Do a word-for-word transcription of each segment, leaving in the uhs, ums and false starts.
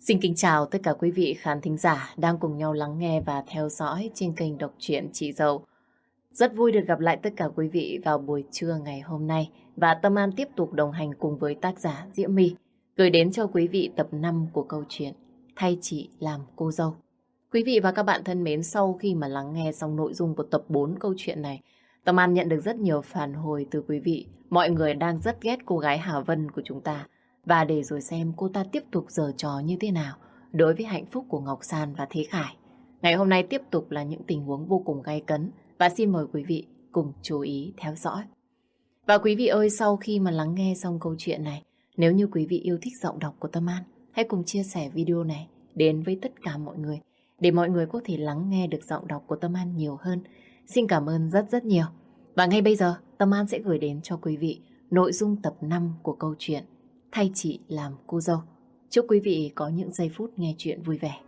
Xin kính chào tất cả quý vị khán thính giả đang cùng nhau lắng nghe và theo dõi trên kênh đọc truyện Chị Dậu. Rất vui được gặp lại tất cả quý vị vào buổi trưa ngày hôm nay và Tâm An tiếp tục đồng hành cùng với tác giả Diễm My gửi đến cho quý vị tập năm của câu chuyện Thay Chị Làm Cô Dâu. Quý vị và các bạn thân mến, sau khi mà lắng nghe xong nội dung của tập bốn câu chuyện này, Tâm An nhận được rất nhiều phản hồi từ quý vị. Mọi người đang rất ghét cô gái Hà Vân của chúng ta. Và để rồi xem cô ta tiếp tục giở trò như thế nào đối với hạnh phúc của Ngọc San và Thế Khải. Ngày hôm nay tiếp tục là những tình huống vô cùng gay cấn và xin mời quý vị cùng chú ý theo dõi. Và quý vị ơi, sau khi mà lắng nghe xong câu chuyện này, nếu như quý vị yêu thích giọng đọc của Tâm An, hãy cùng chia sẻ video này đến với tất cả mọi người để mọi người có thể lắng nghe được giọng đọc của Tâm An nhiều hơn. Xin cảm ơn rất rất nhiều. Và ngay bây giờ, Tâm An sẽ gửi đến cho quý vị nội dung tập năm của câu chuyện Thay Chị Làm Cô Dâu. Chúc quý vị có những giây phút nghe chuyện vui vẻ.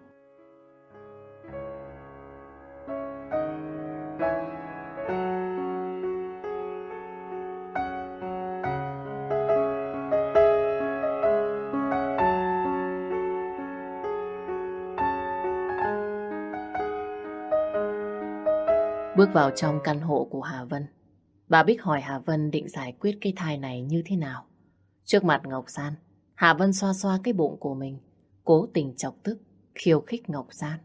Bước vào trong căn hộ của Hà Vân, bà Bích hỏi Hà Vân định giải quyết cái thai này như thế nào. Trước mặt Ngọc San, Hà Vân xoa xoa cái bụng của mình, cố tình chọc tức, khiêu khích Ngọc San.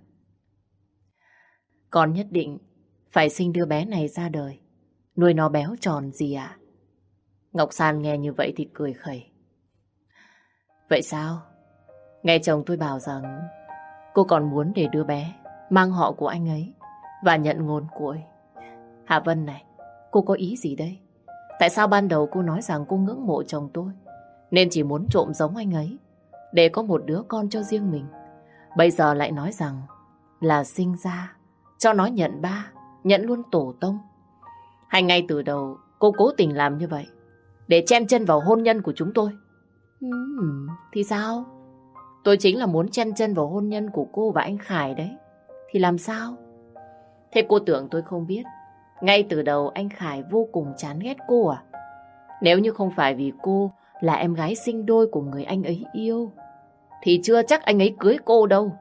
Con nhất định phải sinh đứa bé này ra đời, nuôi nó béo tròn gì ạ? Ngọc San nghe như vậy thì cười khẩy. Vậy sao? Nghe chồng tôi bảo rằng cô còn muốn để đứa bé mang họ của anh ấy và nhận ngôn cuội. Hà Vân này, cô có ý gì đây? Tại sao ban đầu cô nói rằng cô ngưỡng mộ chồng tôi nên chỉ muốn trộm giống anh ấy để có một đứa con cho riêng mình? Bây giờ lại nói rằng là sinh ra cho nó nhận ba, nhận luôn tổ tông. Hay ngay từ đầu cô cố tình làm như vậy để chen chân vào hôn nhân của chúng tôi? Hmm, thì sao? Tôi chính là muốn chen chân vào hôn nhân của cô và anh Khải đấy. Thì làm sao? Thế cô tưởng tôi không biết ngay từ đầu anh Khải vô cùng chán ghét cô à? Nếu như không phải vì cô là em gái sinh đôi của người anh ấy yêu thì chưa chắc anh ấy cưới cô đâu.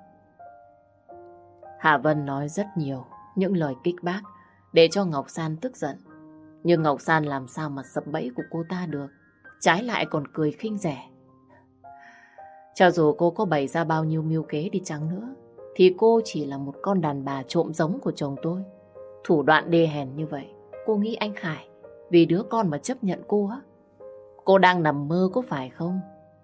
Hà Vân nói rất nhiều những lời kích bác để cho Ngọc San tức giận. Nhưng Ngọc San làm sao mà sập bẫy của cô ta được, trái lại còn cười khinh rẻ. Cho dù cô có bày ra bao nhiêu mưu kế đi chăng nữa thì cô chỉ là một con đàn bà trộm giống của chồng tôi. Thủ đoạn đê hèn như vậy, cô nghĩ anh Khải vì đứa con mà chấp nhận cô á? Cô đang nằm mơ có phải không?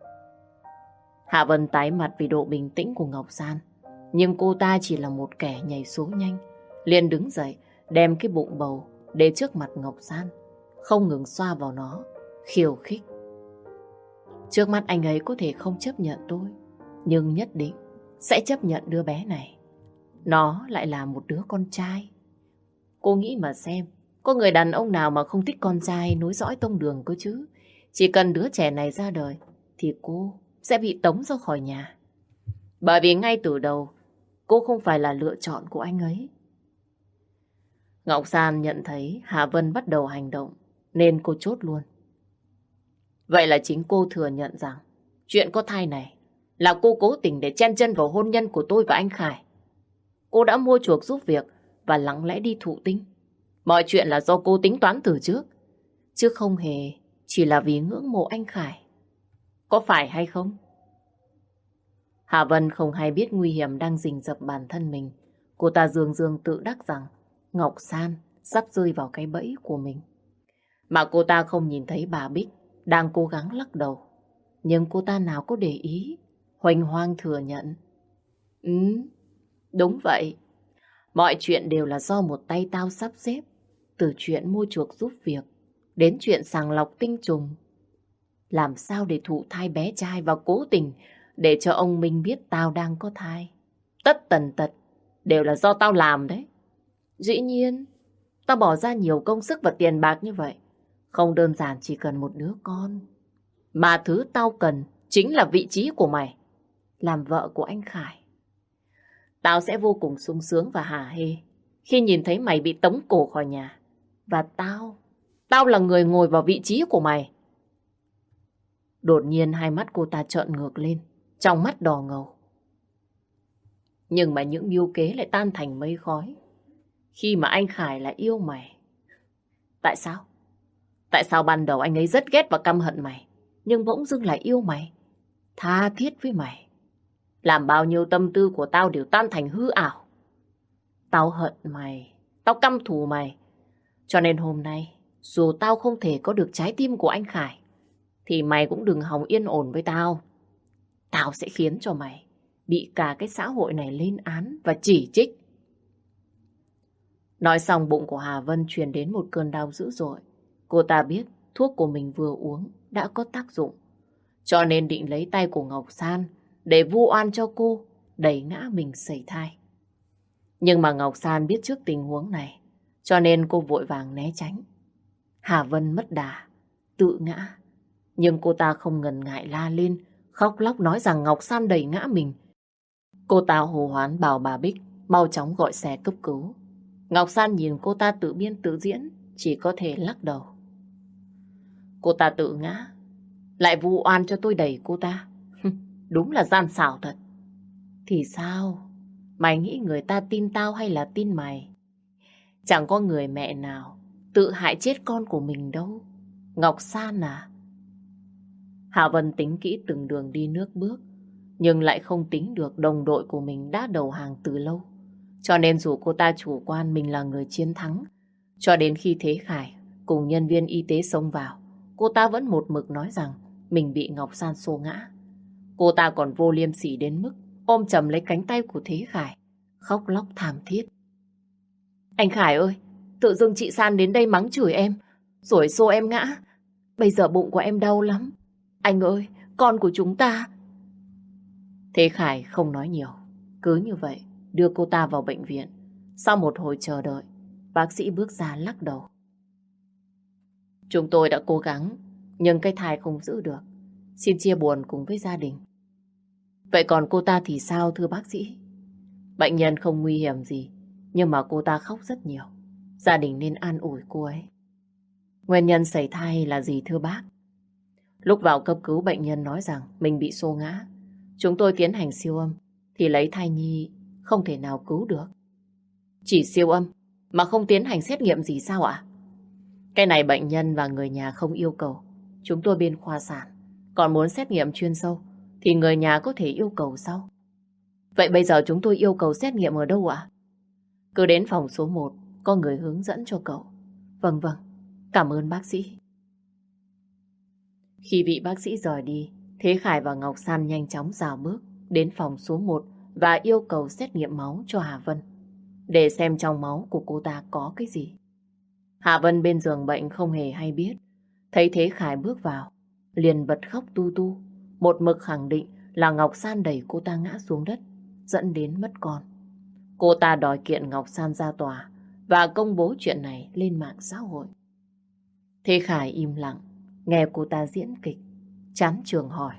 Hạ Vân tái mặt vì độ bình tĩnh của Ngọc San. Nhưng cô ta chỉ là một kẻ nhảy số nhanh, liền đứng dậy, đem cái bụng bầu để trước mặt Ngọc San, không ngừng xoa vào nó, khiêu khích. Trước mắt anh ấy có thể không chấp nhận tôi, nhưng nhất định sẽ chấp nhận đứa bé này. Nó lại là một đứa con trai. Cô nghĩ mà xem, có người đàn ông nào mà không thích con trai nối dõi tông đường cơ chứ? Chỉ cần đứa trẻ này ra đời thì cô sẽ bị tống ra khỏi nhà. Bởi vì ngay từ đầu cô không phải là lựa chọn của anh ấy. Ngọc San nhận thấy Hà Vân bắt đầu hành động nên cô chốt luôn. Vậy là chính cô thừa nhận rằng chuyện có thai này là cô cố tình để chen chân vào hôn nhân của tôi và anh Khải. Cô đã mua chuộc giúp việc và lặng lẽ đi thụ tinh. Mọi chuyện là do cô tính toán từ trước, chứ không hề chỉ là vì ngưỡng mộ anh Khải. Có phải hay không? Hà Vân không hay biết nguy hiểm đang rình rập bản thân mình. Cô ta dương dương tự đắc rằng Ngọc San sắp rơi vào cái bẫy của mình. Mà cô ta không nhìn thấy bà Bích đang cố gắng lắc đầu. Nhưng cô ta nào có để ý, hoành hoang thừa nhận. Ừ, đúng vậy. Mọi chuyện đều là do một tay tao sắp xếp. Từ chuyện mua chuộc giúp việc đến chuyện sàng lọc tinh trùng. Làm sao để thụ thai bé trai và cố tình để cho ông Minh biết tao đang có thai. Tất tần tật đều là do tao làm đấy. Dĩ nhiên, tao bỏ ra nhiều công sức và tiền bạc như vậy. Không đơn giản chỉ cần một đứa con. Mà thứ tao cần chính là vị trí của mày, làm vợ của anh Khải. Tao sẽ vô cùng sung sướng và hả hê khi nhìn thấy mày bị tống cổ khỏi nhà. Và tao, tao là người ngồi vào vị trí của mày. Đột nhiên hai mắt cô ta trợn ngược lên, trong mắt đỏ ngầu. Nhưng mà những mưu kế lại tan thành mây khói. Khi mà anh Khải lại yêu mày. Tại sao? Tại sao ban đầu anh ấy rất ghét và căm hận mày, nhưng bỗng dưng lại yêu mày, tha thiết với mày? Làm bao nhiêu tâm tư của tao đều tan thành hư ảo. Tao hận mày, tao căm thù mày. Cho nên hôm nay, dù tao không thể có được trái tim của anh Khải, thì mày cũng đừng hòng yên ổn với tao. Tao sẽ khiến cho mày bị cả cái xã hội này lên án và chỉ trích. Nói xong, bụng của Hà Vân truyền đến một cơn đau dữ dội. Cô ta biết thuốc của mình vừa uống đã có tác dụng, cho nên định lấy tay của Ngọc San để vu oan cho cô đẩy ngã mình sẩy thai. Nhưng mà Ngọc San biết trước tình huống này, cho nên cô vội vàng né tránh. Hà Vân mất đà, tự ngã. Nhưng cô ta không ngần ngại la lên, khóc lóc nói rằng Ngọc San đẩy ngã mình. Cô ta hô hoán bảo bà Bích mau chóng gọi xe cấp cứu. Ngọc San nhìn cô ta tự biên tự diễn, chỉ có thể lắc đầu. Cô ta tự ngã, lại vu oan cho tôi đẩy cô ta. Đúng là gian xảo thật. Thì sao? Mày nghĩ người ta tin tao hay là tin mày? Chẳng có người mẹ nào tự hại chết con của mình đâu. Ngọc San à? Hạ Vân tính kỹ từng đường đi nước bước, nhưng lại không tính được đồng đội của mình đã đầu hàng từ lâu. Cho nên dù cô ta chủ quan mình là người chiến thắng, cho đến khi Thế Khải cùng nhân viên y tế xông vào, cô ta vẫn một mực nói rằng mình bị Ngọc San xô ngã. Cô ta còn vô liêm sỉ đến mức ôm chầm lấy cánh tay của Thế Khải, khóc lóc thảm thiết. Anh Khải ơi, tự dưng chị San đến đây mắng chửi em, rồi xô em ngã. Bây giờ bụng của em đau lắm. Anh ơi, con của chúng ta... Thế Khải không nói nhiều, cứ như vậy đưa cô ta vào bệnh viện. Sau một hồi chờ đợi, bác sĩ bước ra lắc đầu. Chúng tôi đã cố gắng, nhưng cái thai không giữ được. Xin chia buồn cùng với gia đình. Vậy còn cô ta thì sao thưa bác sĩ? Bệnh nhân không nguy hiểm gì, nhưng mà cô ta khóc rất nhiều. Gia đình nên an ủi cô ấy. Nguyên nhân sẩy thai là gì thưa bác? Lúc vào cấp cứu, bệnh nhân nói rằng mình bị xô ngã. Chúng tôi tiến hành siêu âm thì lấy thai nhi không thể nào cứu được. Chỉ siêu âm mà không tiến hành xét nghiệm gì sao ạ? Cái này bệnh nhân và người nhà không yêu cầu. Chúng tôi bên khoa sản. Còn muốn xét nghiệm chuyên sâu thì người nhà có thể yêu cầu sau. Vậy bây giờ chúng tôi yêu cầu xét nghiệm ở đâu ạ? Cứ đến phòng số một, có người hướng dẫn cho cậu. Vâng vâng, cảm ơn bác sĩ. Khi vị bác sĩ rời đi, Thế Khải và Ngọc San nhanh chóng rào bước đến phòng số một và yêu cầu xét nghiệm máu cho Hà Vân, để xem trong máu của cô ta có cái gì. Hà Vân bên giường bệnh không hề hay biết. Thấy Thế Khải bước vào, liền bật khóc tu tu, một mực khẳng định là Ngọc San đẩy cô ta ngã xuống đất, dẫn đến mất con. Cô ta đòi kiện Ngọc San ra tòa và công bố chuyện này lên mạng xã hội. Thế Khải im lặng, nghe cô ta diễn kịch, chán chường hỏi.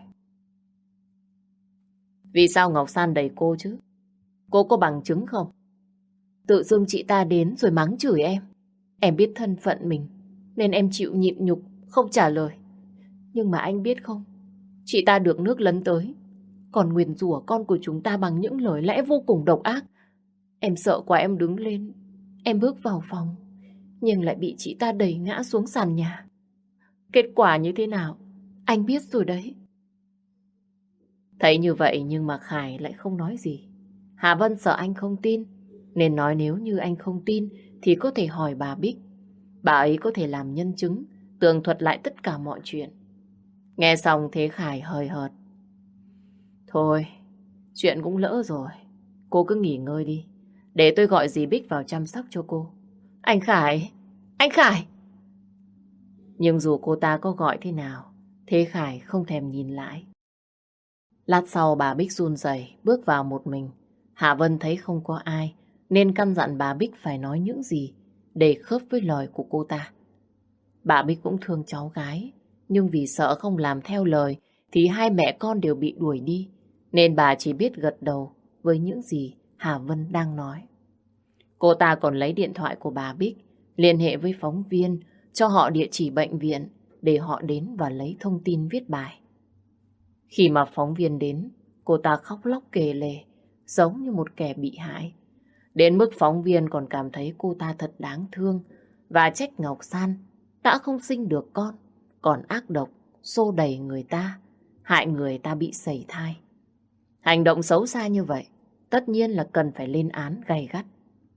Vì sao Ngọc San đẩy cô chứ? Cô có bằng chứng không? Tự dưng chị ta đến rồi mắng chửi em. Em biết thân phận mình, nên em chịu nhịn nhục, không trả lời. Nhưng mà anh biết không, chị ta được nước lấn tới, còn nguyền rủa con của chúng ta bằng những lời lẽ vô cùng độc ác. Em sợ quá em đứng lên, em bước vào phòng, nhưng lại bị chị ta đẩy ngã xuống sàn nhà. Kết quả như thế nào, anh biết rồi đấy. Thấy như vậy nhưng mà Khải lại không nói gì. Hà Vân sợ anh không tin, nên nói nếu như anh không tin thì có thể hỏi bà Bích. Bà ấy có thể làm nhân chứng, tường thuật lại tất cả mọi chuyện. Nghe xong Thế Khải hời hợt. Thôi, chuyện cũng lỡ rồi. Cô cứ nghỉ ngơi đi, để tôi gọi dì Bích vào chăm sóc cho cô. Anh Khải! Anh Khải! Nhưng dù cô ta có gọi thế nào, Thế Khải không thèm nhìn lại. Lát sau bà Bích run rẩy bước vào một mình. Hạ Vân thấy không có ai, nên căn dặn bà Bích phải nói những gì để khớp với lời của cô ta. Bà Bích cũng thương cháu gái, nhưng vì sợ không làm theo lời thì hai mẹ con đều bị đuổi đi, nên bà chỉ biết gật đầu với những gì Hà Vân đang nói. Cô ta còn lấy điện thoại của bà Bích, liên hệ với phóng viên, cho họ địa chỉ bệnh viện để họ đến và lấy thông tin viết bài. Khi mà phóng viên đến, cô ta khóc lóc kể lể, giống như một kẻ bị hại. Đến mức phóng viên còn cảm thấy cô ta thật đáng thương và trách Ngọc San đã không sinh được con, còn ác độc, xô đẩy người ta, hại người ta bị sẩy thai. Hành động xấu xa như vậy, tất nhiên là cần phải lên án gay gắt.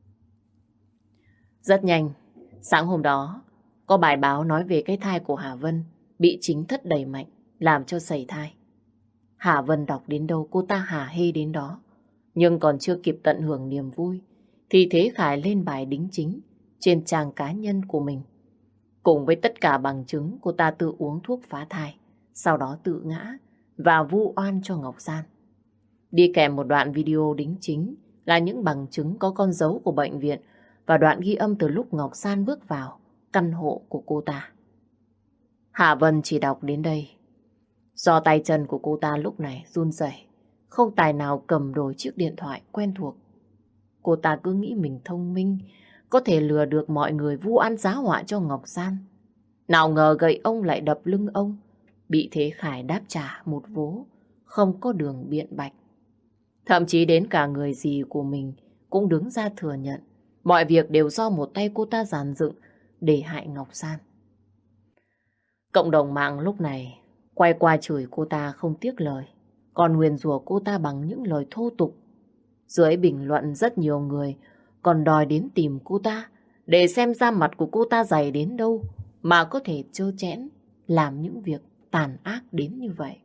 Rất nhanh, sáng hôm đó, có bài báo nói về cái thai của Hà Vân bị chính thất đẩy mạnh, làm cho sẩy thai. Hà Vân đọc đến đâu cô ta hả hê đến đó. Nhưng còn chưa kịp tận hưởng niềm vui, thì Thế Khải lên bài đính chính trên trang cá nhân của mình. Cùng với tất cả bằng chứng, cô ta tự uống thuốc phá thai, sau đó tự ngã và vu oan cho Ngọc San. Đi kèm một đoạn video đính chính là những bằng chứng có con dấu của bệnh viện và đoạn ghi âm từ lúc Ngọc San bước vào căn hộ của cô ta. Hạ Vân chỉ đọc đến đây. Do tay chân của cô ta lúc này run rẩy, không tài nào cầm đồi chiếc điện thoại quen thuộc. Cô ta cứ nghĩ mình thông minh, có thể lừa được mọi người vu oan giá họa cho Ngọc San. Nào ngờ gậy ông lại đập lưng ông, bị Thế Khải đáp trả một vố, không có đường biện bạch. Thậm chí đến cả người dì của mình cũng đứng ra thừa nhận mọi việc đều do một tay cô ta dàn dựng để hại Ngọc San. Cộng đồng mạng lúc này quay qua chửi cô ta không tiếc lời, còn nguyền rủa cô ta bằng những lời thô tục. Dưới bình luận rất nhiều người còn đòi đến tìm cô ta để xem da mặt của cô ta dày đến đâu mà có thể trơ trẽn làm những việc tàn ác đến như vậy.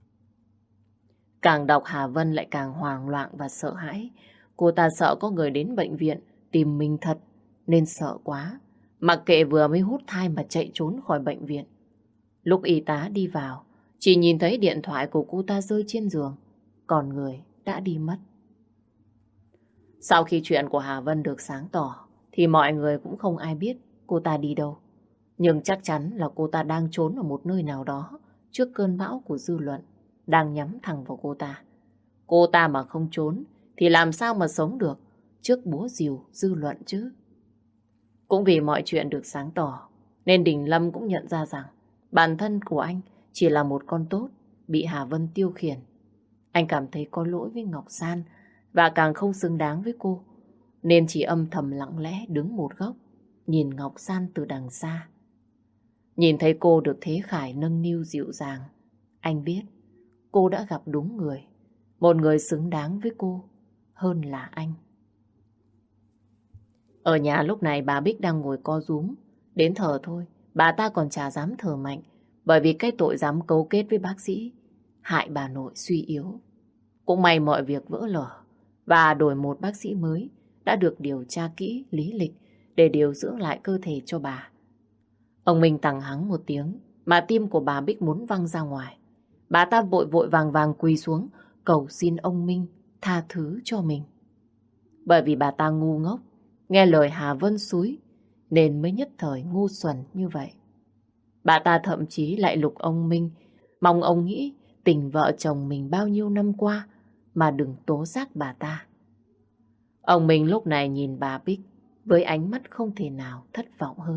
Càng đọc Hà Vân lại càng hoang loạn và sợ hãi. Cô ta sợ có người đến bệnh viện tìm mình thật nên sợ quá, mặc kệ vừa mới hút thai mà chạy trốn khỏi bệnh viện. Lúc y tá đi vào, chỉ nhìn thấy điện thoại của cô ta rơi trên giường, còn người đã đi mất. Sau khi chuyện của Hà Vân được sáng tỏ, thì mọi người cũng không ai biết cô ta đi đâu. Nhưng chắc chắn là cô ta đang trốn ở một nơi nào đó trước cơn bão của dư luận đang nhắm thẳng vào cô ta. Cô ta mà không trốn thì làm sao mà sống được trước búa rìu dư luận chứ? Cũng vì mọi chuyện được sáng tỏ nên Đình Lâm cũng nhận ra rằng bản thân của anh chỉ là một con tốt bị Hà Vân tiêu khiển. Anh cảm thấy có lỗi với Ngọc San và càng không xứng đáng với cô, nên chỉ âm thầm lặng lẽ đứng một góc nhìn Ngọc San từ đằng xa. Nhìn thấy cô được Thế Khải nâng niu dịu dàng, anh biết cô đã gặp đúng người, một người xứng đáng với cô hơn là anh. Ở nhà lúc này bà Bích đang ngồi co rúm, đến thở thôi bà ta còn chả dám thở mạnh, bởi vì cái tội dám cấu kết với bác sĩ hại bà nội suy yếu. Cũng may mọi việc vỡ lở và đổi một bác sĩ mới đã được điều tra kỹ lý lịch để điều dưỡng lại cơ thể cho bà. Ông Minh tằng hắng một tiếng mà tim của bà Bích muốn văng ra ngoài. Bà ta vội vội vàng vàng quỳ xuống cầu xin ông Minh tha thứ cho mình. Bởi vì bà ta ngu ngốc, nghe lời Hà Vân xúi nên mới nhất thời ngu xuẩn như vậy. Bà ta thậm chí lại lục ông Minh, mong ông nghĩ tình vợ chồng mình bao nhiêu năm qua mà đừng tố giác bà ta. Ông Minh lúc này nhìn bà Bích với ánh mắt không thể nào thất vọng hơn.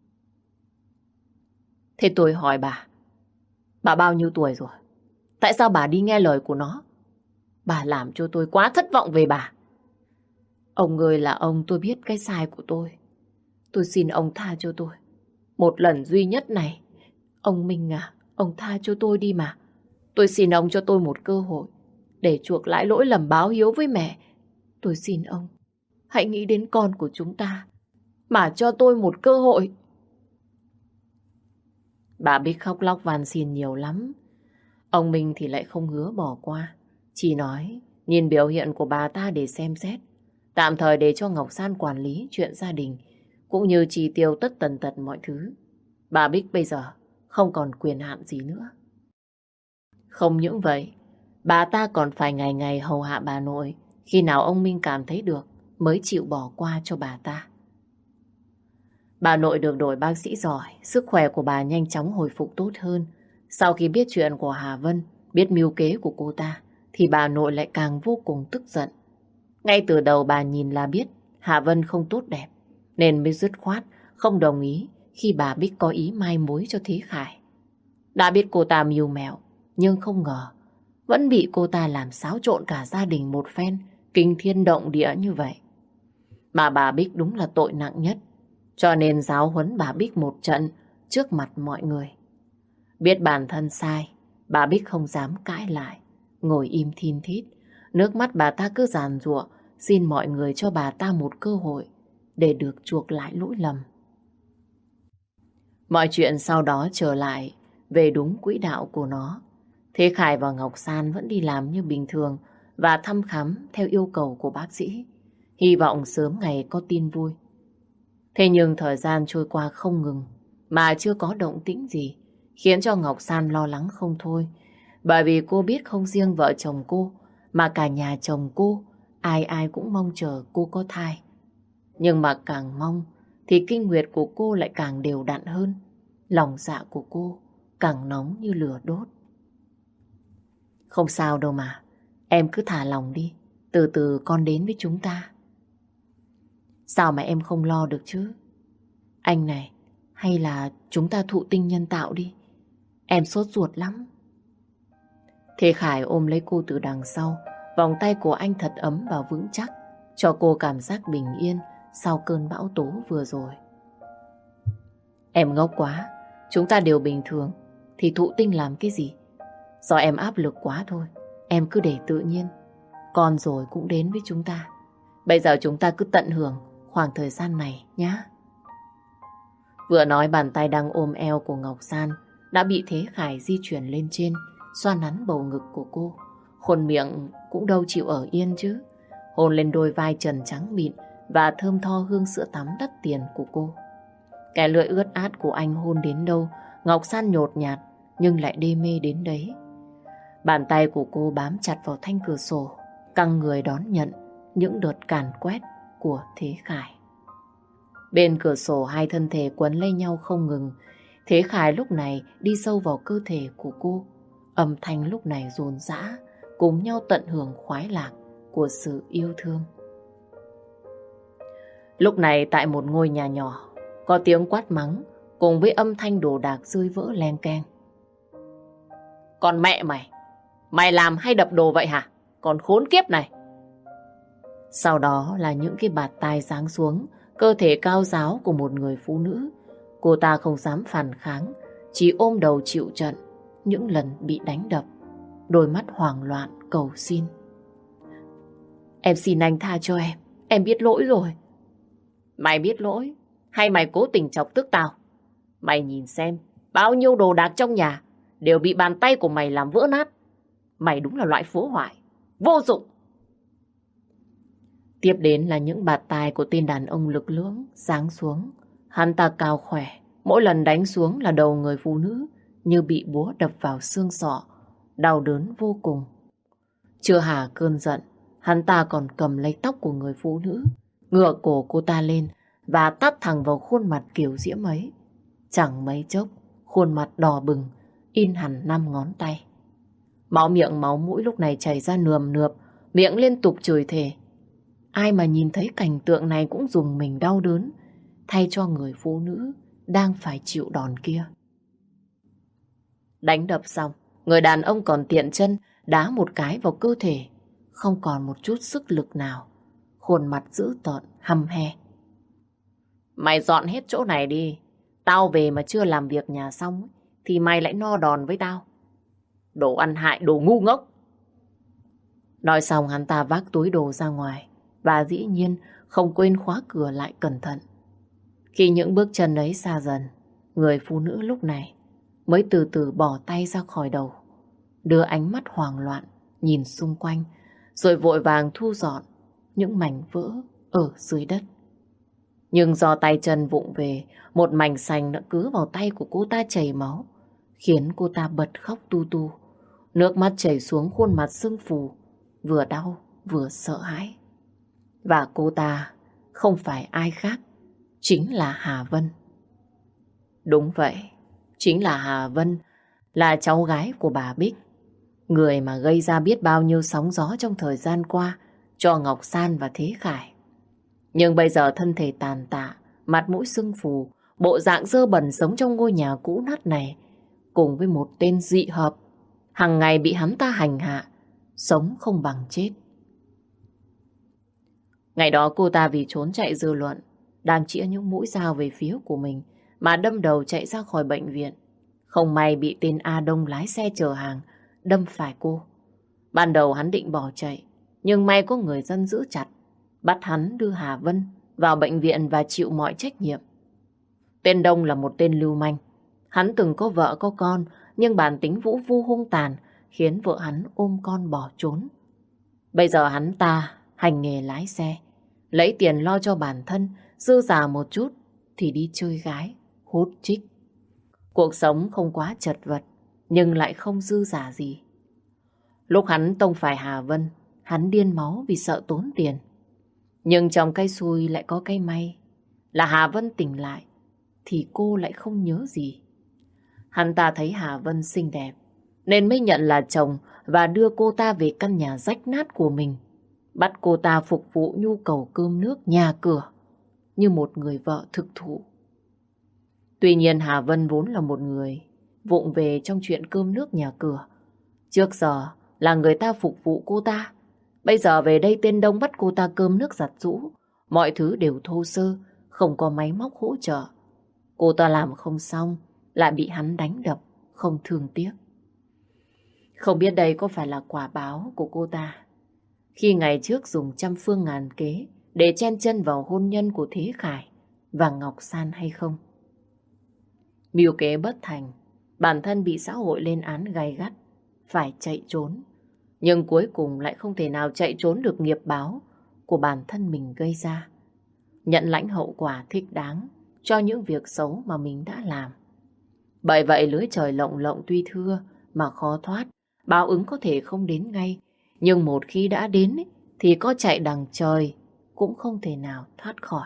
Thế tôi hỏi bà, bà bao nhiêu tuổi rồi? Tại sao bà đi nghe lời của nó? Bà làm cho tôi quá thất vọng về bà. Ông ơi là ông, tôi biết cái sai của tôi. Tôi xin ông tha cho tôi. Một lần duy nhất này. Ông Minh à, ông tha cho tôi đi mà. Tôi xin ông cho tôi một cơ hội để chuộc lại lỗi lầm báo hiếu với mẹ. Tôi xin ông, hãy nghĩ đến con của chúng ta mà cho tôi một cơ hội. Bà Bích khóc lóc van xin nhiều lắm. Ông Minh thì lại không hứa bỏ qua, chỉ nói nhìn biểu hiện của bà ta để xem xét, tạm thời để cho Ngọc San quản lý chuyện gia đình cũng như chi tiêu tất tần tật mọi thứ. Bà Bích bây giờ không còn quyền hạn gì nữa. Không những vậy, bà ta còn phải ngày ngày hầu hạ bà nội, khi nào ông Minh cảm thấy được mới chịu bỏ qua cho bà ta. Bà nội được đổi bác sĩ giỏi, sức khỏe của bà nhanh chóng hồi phục tốt hơn. Sau khi biết chuyện của Hà Vân, biết mưu kế của cô ta, thì bà nội lại càng vô cùng tức giận. Ngay từ đầu bà nhìn là biết Hà Vân không tốt đẹp, nên mới dứt khoát không đồng ý khi bà Bích có ý mai mối cho Thế Khải. Đã biết cô ta mưu mẹo, nhưng không ngờ vẫn bị cô ta làm xáo trộn cả gia đình một phen kinh thiên động địa như vậy. Mà bà Bích đúng là tội nặng nhất, cho nên giáo huấn bà Bích một trận trước mặt mọi người. Biết bản thân sai, bà Bích không dám cãi lại, ngồi im thin thít. Nước mắt bà ta cứ giàn giụa, xin mọi người cho bà ta một cơ hội để được chuộc lại lỗi lầm. Mọi chuyện sau đó trở lại về đúng quỹ đạo của nó. Thế Khải và Ngọc San vẫn đi làm như bình thường và thăm khám theo yêu cầu của bác sĩ, hy vọng sớm ngày có tin vui. Thế nhưng thời gian trôi qua không ngừng mà chưa có động tĩnh gì, khiến cho Ngọc San lo lắng không thôi. Bởi vì cô biết không riêng vợ chồng cô mà cả nhà chồng cô, ai ai cũng mong chờ cô có thai. Nhưng mà càng mong thì kinh nguyệt của cô lại càng đều đặn hơn. Lòng dạ của cô càng nóng như lửa đốt. Không sao đâu mà, em cứ thả lòng đi, từ từ con đến với chúng ta. Sao mà em không lo được chứ? Anh này, hay là chúng ta thụ tinh nhân tạo đi, em sốt ruột lắm. Thế Khải ôm lấy cô từ đằng sau, vòng tay của anh thật ấm và vững chắc, cho cô cảm giác bình yên sau cơn bão tố vừa rồi. Em ngốc quá, chúng ta đều bình thường, thì thụ tinh làm cái gì? Do em áp lực quá thôi, em cứ để tự nhiên. Con rồi cũng đến với chúng ta. Bây giờ chúng ta cứ tận hưởng khoảng thời gian này nhé. Vừa nói bàn tay đang ôm eo của Ngọc San đã bị Thế Khải di chuyển lên trên, xoa nắn bầu ngực của cô. Khuôn miệng cũng đâu chịu ở yên chứ. Hôn lên đôi vai trần trắng mịn và thơm tho hương sữa tắm đắt tiền của cô. Cái lưỡi ướt át của anh hôn đến đâu, Ngọc San nhột nhạt nhưng lại đê mê đến đấy. Bàn tay của cô bám chặt vào thanh cửa sổ, căng người đón nhận những đợt càn quét của Thế Khải. Bên cửa sổ hai thân thể quấn lấy nhau không ngừng. Thế Khải lúc này đi sâu vào cơ thể của cô. Âm thanh lúc này dồn dã, cùng nhau tận hưởng khoái lạc của sự yêu thương. Lúc này tại một ngôi nhà nhỏ, có tiếng quát mắng cùng với âm thanh đồ đạc rơi vỡ leng keng. Còn mẹ mày, mày làm hay đập đồ vậy hả? Còn khốn kiếp này. Sau đó là những cái bạt tai giáng xuống cơ thể cao ráo của một người phụ nữ. Cô ta không dám phản kháng, chỉ ôm đầu chịu trận những lần bị đánh đập, đôi mắt hoảng loạn cầu xin. Em xin anh tha cho em, em biết lỗi rồi. Mày biết lỗi hay mày cố tình chọc tức tao? Mày nhìn xem, bao nhiêu đồ đạc trong nhà đều bị bàn tay của mày làm vỡ nát. Mày đúng là loại phú hoại, vô dụng. Tiếp đến là những bạt tai của tên đàn ông lực lưỡng giáng xuống. Hắn ta cao khỏe, mỗi lần đánh xuống là đầu người phụ nữ như bị búa đập vào xương sọ, đau đớn vô cùng. Chưa hả cơn giận, hắn ta còn cầm lấy tóc của người phụ nữ, ngửa cổ cô ta lên và tát thẳng vào khuôn mặt kiểu diễm ấy. Chẳng mấy chốc, khuôn mặt đỏ bừng, in hẳn năm ngón tay. Máu miệng máu mũi lúc này chảy ra nườm nượp, miệng liên tục chửi thề. Ai mà nhìn thấy cảnh tượng này cũng dùng mình đau đớn, thay cho người phụ nữ đang phải chịu đòn kia. Đánh đập xong, người đàn ông còn tiện chân đá một cái vào cơ thể, không còn một chút sức lực nào, khuôn mặt dữ tợn, hăm he. Mày dọn hết chỗ này đi, tao về mà chưa làm việc nhà xong thì mày lại no đòn với tao. Đồ ăn hại, đồ ngu ngốc. Nói xong hắn ta vác túi đồ ra ngoài và dĩ nhiên không quên khóa cửa lại cẩn thận. Khi những bước chân ấy xa dần, người phụ nữ lúc này mới từ từ bỏ tay ra khỏi đầu, đưa ánh mắt hoảng loạn nhìn xung quanh, rồi vội vàng thu dọn những mảnh vỡ ở dưới đất. Nhưng do tay chân vụng về, một mảnh sành đã cứ vào tay của cô ta chảy máu, khiến cô ta bật khóc tu tu. Nước mắt chảy xuống khuôn mặt sưng phù, vừa đau vừa sợ hãi. Và cô ta không phải ai khác, chính là Hà Vân. Đúng vậy, chính là Hà Vân, là cháu gái của bà Bích, người mà gây ra biết bao nhiêu sóng gió trong thời gian qua cho Ngọc San và Thế Khải. Nhưng bây giờ thân thể tàn tạ, mặt mũi sưng phù, bộ dạng dơ bẩn sống trong ngôi nhà cũ nát này, cùng với một tên dị hợp, hàng ngày bị hắn ta hành hạ, sống không bằng chết. Ngày đó cô ta vì trốn chạy dư luận, đang chĩa những mũi dao về phía của mình, mà đâm đầu chạy ra khỏi bệnh viện. Không may bị tên A Đông lái xe chở hàng, đâm phải cô. Ban đầu hắn định bỏ chạy, nhưng may có người dân giữ chặt, bắt hắn đưa Hà Vân vào bệnh viện và chịu mọi trách nhiệm. Tên Đông là một tên lưu manh. Hắn từng có vợ có con, nhưng bản tính vũ phu hung tàn khiến vợ hắn ôm con bỏ trốn. Bây giờ hắn ta hành nghề lái xe, lấy tiền lo cho bản thân, dư giả một chút thì đi chơi gái, hút chích. Cuộc sống không quá chật vật, nhưng lại không dư giả gì. Lúc hắn tông phải Hà Vân, hắn điên máu vì sợ tốn tiền. Nhưng trong cái xui lại có cái may, là Hà Vân tỉnh lại thì cô lại không nhớ gì. Hắn ta thấy Hà Vân xinh đẹp nên mới nhận là chồng và đưa cô ta về căn nhà rách nát của mình, bắt cô ta phục vụ nhu cầu cơm nước, nhà cửa như một người vợ thực thụ. Tuy nhiên Hà Vân vốn là một người vụng về trong chuyện cơm nước nhà cửa. Trước giờ là người ta phục vụ cô ta, bây giờ về đây tên Đông bắt cô ta cơm nước giặt giũ, mọi thứ đều thô sơ, không có máy móc hỗ trợ. Cô ta làm không xong lại bị hắn đánh đập, không thương tiếc. Không biết đây có phải là quả báo của cô ta khi ngày trước dùng trăm phương ngàn kế để chen chân vào hôn nhân của Thế Khải và Ngọc San hay không? Mưu kế bất thành, bản thân bị xã hội lên án gay gắt, phải chạy trốn. Nhưng cuối cùng lại không thể nào chạy trốn được nghiệp báo của bản thân mình gây ra. Nhận lãnh hậu quả thích đáng cho những việc xấu mà mình đã làm. Bởi vậy lưới trời lộng lộng tuy thưa mà khó thoát, báo ứng có thể không đến ngay. Nhưng một khi đã đến thì có chạy đằng trời cũng không thể nào thoát khỏi.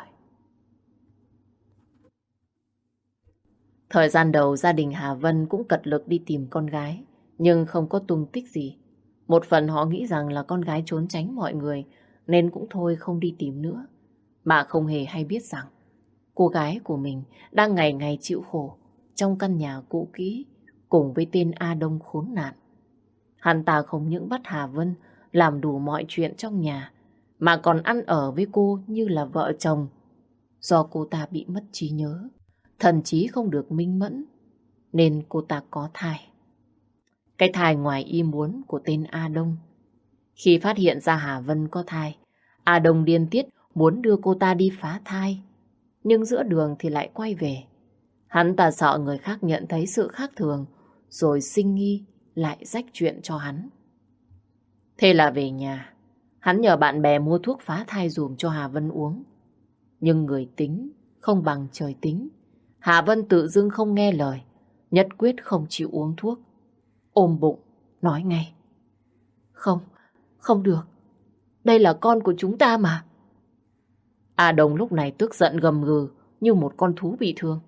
Thời gian đầu gia đình Hà Vân cũng cật lực đi tìm con gái, nhưng không có tung tích gì. Một phần họ nghĩ rằng là con gái trốn tránh mọi người nên cũng thôi không đi tìm nữa. Mà không hề hay biết rằng cô gái của mình đang ngày ngày chịu khổ trong căn nhà cũ kỹ cùng với tên A Đông khốn nạn. Hắn ta không những bắt Hà Vân làm đủ mọi chuyện trong nhà mà còn ăn ở với cô như là vợ chồng. Do cô ta bị mất trí nhớ, thần trí không được minh mẫn nên cô ta có thai. Cái thai ngoài ý muốn của tên A Đông. Khi phát hiện ra Hà Vân có thai, A Đông điên tiết muốn đưa cô ta đi phá thai, nhưng giữa đường thì lại quay về. Hắn ta sợ người khác nhận thấy sự khác thường rồi sinh nghi lại rách chuyện cho hắn. Thế là về nhà, hắn nhờ bạn bè mua thuốc phá thai dùm cho Hà Vân uống. Nhưng người tính không bằng trời tính. Hà Vân tự dưng không nghe lời, nhất quyết không chịu uống thuốc. Ôm bụng, nói ngay: Không, không được. Đây là con của chúng ta mà. A Đông lúc này tức giận gầm gừ như một con thú bị thương.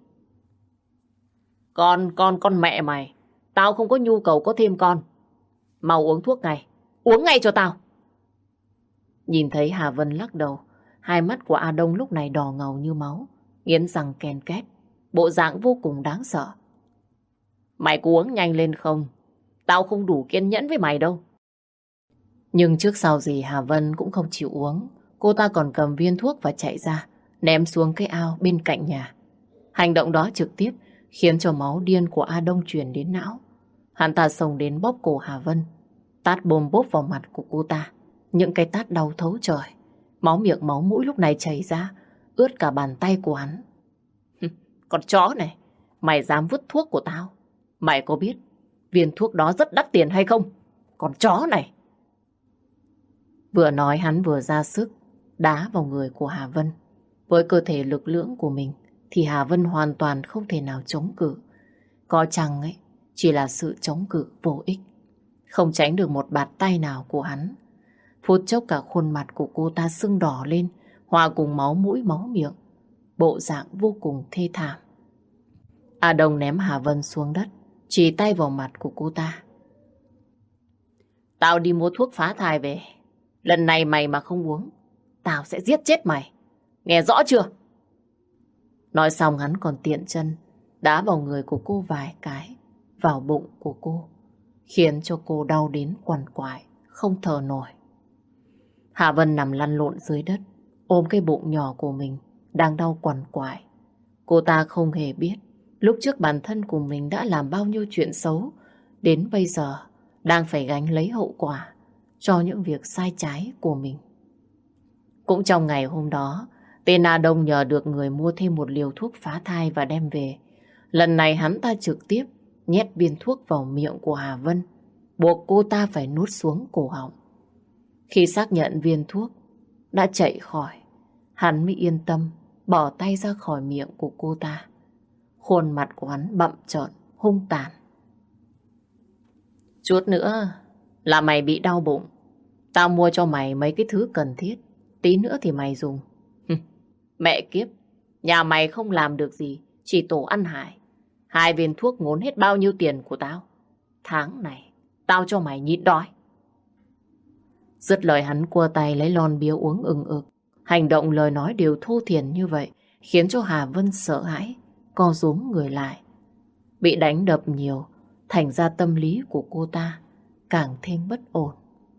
Con, con, con mẹ mày. Tao không có nhu cầu có thêm con. Mau uống thuốc ngay. Uống ngay cho tao. Nhìn thấy Hà Vân lắc đầu, hai mắt của A Đông lúc này đỏ ngầu như máu, nghiến răng ken két, bộ dạng vô cùng đáng sợ. Mày có uống nhanh lên không? Tao không đủ kiên nhẫn với mày đâu. Nhưng trước sau gì Hà Vân cũng không chịu uống. Cô ta còn cầm viên thuốc và chạy ra, ném xuống cái ao bên cạnh nhà. Hành động đó trực tiếp khiến cho máu điên của A Đông truyền đến não. Hắn ta xông đến bóp cổ Hà Vân, tát bồm bốp vào mặt của cô ta. Những cái tát đau thấu trời. Máu miệng máu mũi lúc này chảy ra, ướt cả bàn tay của hắn. Con chó này, mày dám vứt thuốc của tao? Mày có biết viên thuốc đó rất đắt tiền hay không? Con chó này! Vừa nói hắn vừa ra sức đá vào người của Hà Vân. Với cơ thể lực lưỡng của mình thì Hà Vân hoàn toàn không thể nào chống cự. Có chăng ấy chỉ là sự chống cự vô ích, không tránh được một bạt tay nào của hắn. Phút chốc cả khuôn mặt của cô ta sưng đỏ lên, hòa cùng máu mũi máu miệng, bộ dạng vô cùng thê thảm. A Đông ném Hà Vân xuống đất, chỉ tay vào mặt của cô ta. Tao đi mua thuốc phá thai về. Lần này mày mà không uống, tao sẽ giết chết mày. Nghe rõ chưa? Nói xong hắn còn tiện chân đá vào người của cô vài cái, vào bụng của cô, khiến cho cô đau đến quằn quại, không thở nổi. Hà Vân nằm lăn lộn dưới đất, ôm cái bụng nhỏ của mình đang đau quằn quại. Cô ta không hề biết lúc trước bản thân của mình đã làm bao nhiêu chuyện xấu, đến bây giờ đang phải gánh lấy hậu quả cho những việc sai trái của mình. Cũng trong ngày hôm đó, tên A Đông nhờ được người mua thêm một liều thuốc phá thai và đem về. Lần này hắn ta trực tiếp nhét viên thuốc vào miệng của Hà Vân, buộc cô ta phải nuốt xuống cổ họng. Khi xác nhận viên thuốc đã chạy khỏi, hắn mới yên tâm bỏ tay ra khỏi miệng của cô ta. Khuôn mặt của hắn bặm trợn, hung tàn. Chút nữa là mày bị đau bụng. Tao mua cho mày mấy cái thứ cần thiết. Tí nữa thì mày dùng. Mẹ kiếp, nhà mày không làm được gì, chỉ tổ ăn hại. Hai viên thuốc ngốn hết bao nhiêu tiền của tao. Tháng này, tao cho mày nhịn đói. Dứt lời hắn cua tay lấy lon bia uống ừng ực. Hành động lời nói đều thô thiển như vậy khiến cho Hà Vân sợ hãi, co rúm người lại. Bị đánh đập nhiều, thành ra tâm lý của cô ta càng thêm bất ổn.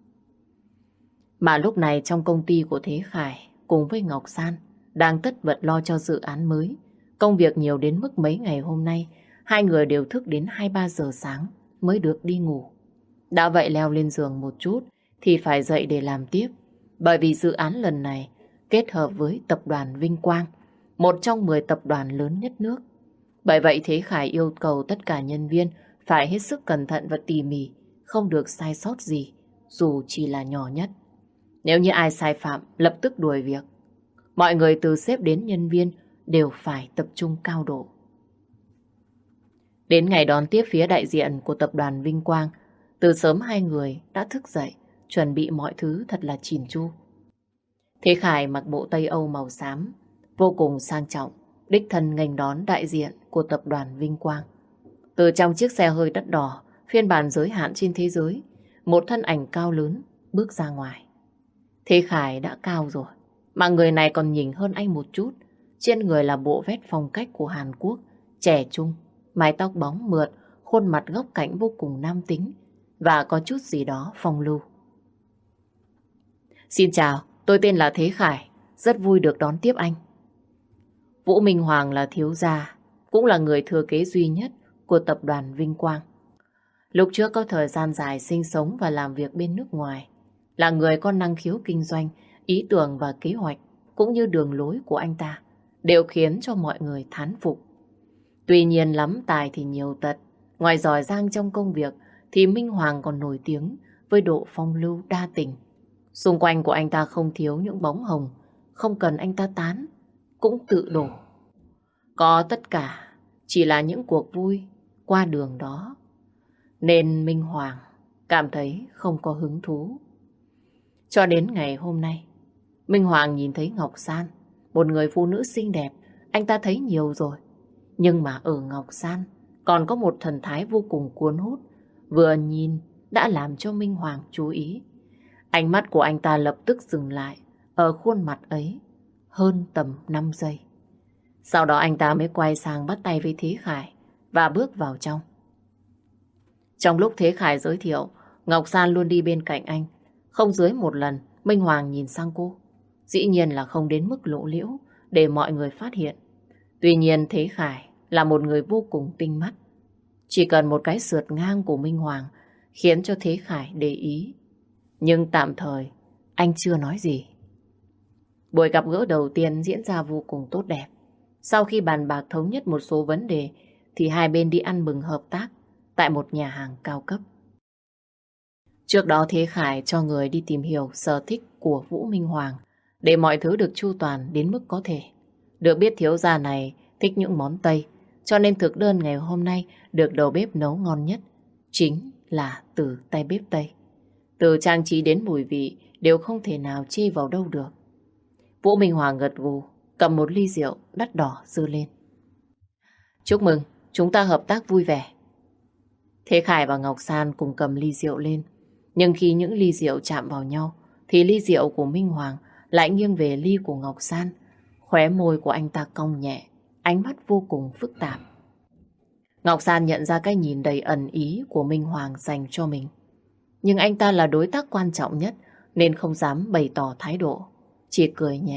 Mà lúc này trong công ty của Thế Khải cùng với Ngọc San đang tất bật lo cho dự án mới. Công việc nhiều đến mức mấy ngày hôm nay hai người đều thức đến hai ba giờ sáng mới được đi ngủ. Đã vậy leo lên giường một chút thì phải dậy để làm tiếp, bởi vì dự án lần này kết hợp với tập đoàn Vinh Quang, một trong mười tập đoàn lớn nhất nước. Bởi vậy Thế Khải yêu cầu tất cả nhân viên phải hết sức cẩn thận và tỉ mỉ, không được sai sót gì, dù chỉ là nhỏ nhất. Nếu như ai sai phạm, lập tức đuổi việc. Mọi người từ sếp đến nhân viên đều phải tập trung cao độ. Đến ngày đón tiếp phía đại diện của tập đoàn Vinh Quang, từ sớm hai người đã thức dậy, chuẩn bị mọi thứ thật là chỉn chu. Thế Khải mặc bộ Tây Âu màu xám, vô cùng sang trọng, đích thân nghênh đón đại diện của tập đoàn Vinh Quang. Từ trong chiếc xe hơi đắt đỏ, phiên bản giới hạn trên thế giới, một thân ảnh cao lớn bước ra ngoài. Thế Khải đã cao rồi, mà người này còn nhỉnh hơn anh một chút. Trên người là bộ vest phong cách của Hàn Quốc, trẻ trung, mái tóc bóng mượt, khuôn mặt góc cạnh vô cùng nam tính và có chút gì đó phong lưu. Xin chào, tôi tên là Thế Khải, rất vui được đón tiếp anh. Vũ Minh Hoàng là thiếu gia, cũng là người thừa kế duy nhất của tập đoàn Vinh Quang. Lúc trước có thời gian dài sinh sống và làm việc bên nước ngoài, là người có năng khiếu kinh doanh, ý tưởng và kế hoạch cũng như đường lối của anh ta đều khiến cho mọi người thán phục. Tuy nhiên lắm tài thì nhiều tật, ngoài giỏi giang trong công việc thì Minh Hoàng còn nổi tiếng với độ phong lưu đa tình. Xung quanh của anh ta không thiếu những bóng hồng, không cần anh ta tán cũng tự đổ. Có tất cả chỉ là những cuộc vui qua đường đó, nên Minh Hoàng cảm thấy không có hứng thú. Cho đến ngày hôm nay, Minh Hoàng nhìn thấy Ngọc San, một người phụ nữ xinh đẹp, anh ta thấy nhiều rồi. Nhưng mà ở Ngọc San còn có một thần thái vô cùng cuốn hút, vừa nhìn đã làm cho Minh Hoàng chú ý. Ánh mắt của anh ta lập tức dừng lại ở khuôn mặt ấy hơn tầm năm giây. Sau đó anh ta mới quay sang bắt tay với Thế Khải và bước vào trong. Trong lúc Thế Khải giới thiệu, Ngọc San luôn đi bên cạnh anh. Không dưới một lần, Minh Hoàng nhìn sang cô. Dĩ nhiên là không đến mức lộ liễu để mọi người phát hiện. Tuy nhiên Thế Khải là một người vô cùng tinh mắt. Chỉ cần một cái sượt ngang của Minh Hoàng khiến cho Thế Khải để ý. Nhưng tạm thời anh chưa nói gì. Buổi gặp gỡ đầu tiên diễn ra vô cùng tốt đẹp. Sau khi bàn bạc thống nhất một số vấn đề thì hai bên đi ăn mừng hợp tác tại một nhà hàng cao cấp. Trước đó Thế Khải cho người đi tìm hiểu sở thích của Vũ Minh Hoàng để mọi thứ được chu toàn đến mức có thể. Được biết thiếu gia này thích những món Tây, cho nên thực đơn ngày hôm nay được đầu bếp nấu ngon nhất chính là từ tay bếp Tây. Từ trang trí đến mùi vị đều không thể nào chê vào đâu được. Vũ Minh Hoàng gật gù, cầm một ly rượu đắt đỏ dơ lên. Chúc mừng, chúng ta hợp tác vui vẻ. Thế Khải và Ngọc San cùng cầm ly rượu lên. Nhưng khi những ly rượu chạm vào nhau thì ly rượu của Minh Hoàng lại nghiêng về ly của Ngọc San. Khóe môi của anh ta cong nhẹ, ánh mắt vô cùng phức tạp. Ngọc San nhận ra cái nhìn đầy ẩn ý của Minh Hoàng dành cho mình. Nhưng anh ta là đối tác quan trọng nhất nên không dám bày tỏ thái độ. Chỉ cười nhẹ,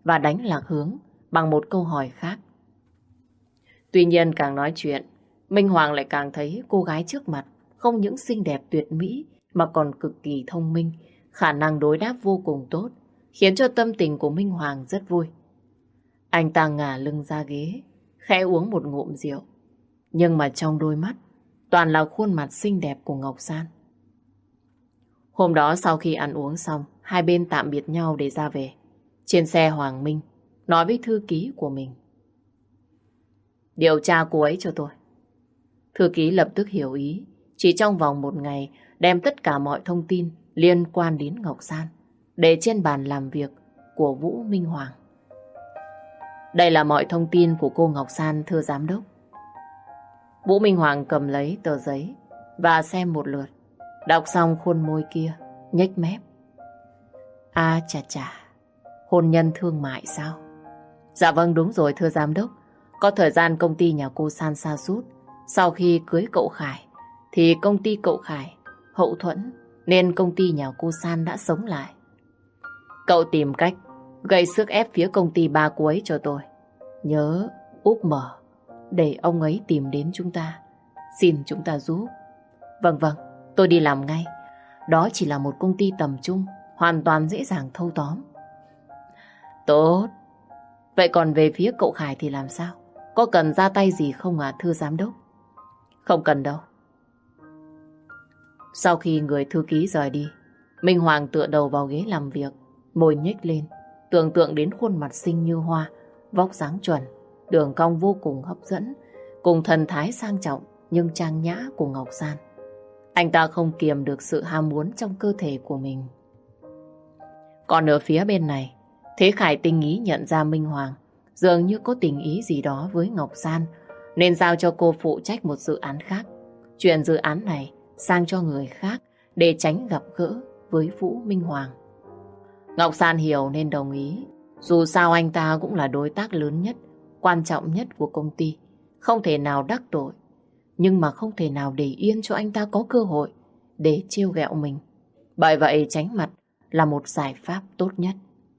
và đánh lạc hướng bằng một câu hỏi khác. Tuy nhiên càng nói chuyện, Minh Hoàng lại càng thấy cô gái trước mặt không những xinh đẹp tuyệt mỹ mà còn cực kỳ thông minh, khả năng đối đáp vô cùng tốt, khiến cho tâm tình của Minh Hoàng rất vui. Anh ta ngả lưng ra ghế, khẽ uống một ngụm rượu, nhưng mà trong đôi mắt toàn là khuôn mặt xinh đẹp của Ngọc San. Hôm đó sau khi ăn uống xong, hai bên tạm biệt nhau để ra về. Trên xe Hoàng Minh nói với thư ký của mình: điều tra cô ấy cho tôi. Thư ký lập tức hiểu ý, chỉ trong vòng một ngày đem tất cả mọi thông tin liên quan đến Ngọc San để trên bàn làm việc của Vũ Minh Hoàng. Đây là mọi thông tin của cô Ngọc San, thưa giám đốc. Vũ Minh Hoàng cầm lấy tờ giấy và xem một lượt. Đọc xong khuôn môi kia nhếch mép. À chà chà, hôn nhân thương mại sao? Dạ vâng, đúng rồi thưa giám đốc. Có thời gian công ty nhà cô San sa sút. Sau khi cưới cậu Khải thì công ty cậu Khải hậu thuẫn, nên công ty nhà cô San đã sống lại. Cậu tìm cách gây sức ép phía công ty ba cô ấy cho tôi. Nhớ úp mở để ông ấy tìm đến chúng ta, xin chúng ta giúp. Vâng vâng, tôi đi làm ngay. Đó chỉ là một công ty tầm trung, hoàn toàn dễ dàng thâu tóm. Tốt. Vậy còn về phía cậu Khải thì làm sao? Có cần ra tay gì không à thưa giám đốc? Không cần đâu. Sau khi người thư ký rời đi, Minh Hoàng tựa đầu vào ghế làm việc, môi nhếch lên, tưởng tượng đến khuôn mặt xinh như hoa, vóc dáng chuẩn, đường cong vô cùng hấp dẫn, cùng thần thái sang trọng nhưng trang nhã của Ngọc San. Anh ta không kiềm được sự ham muốn trong cơ thể của mình. Còn ở phía bên này, Thế Khải tinh ý nhận ra Minh Hoàng dường như có tình ý gì đó với Ngọc San, nên giao cho cô phụ trách một dự án khác, chuyển dự án này sang cho người khác để tránh gặp gỡ với Vũ Minh Hoàng. Ngọc San hiểu nên đồng ý. Dù sao anh ta cũng là đối tác lớn nhất, quan trọng nhất của công ty, không thể nào đắc tội, nhưng mà không thể nào để yên cho anh ta có cơ hội để trêu ghẹo mình. Bởi vậy tránh mặt là một giải pháp tốt nhất.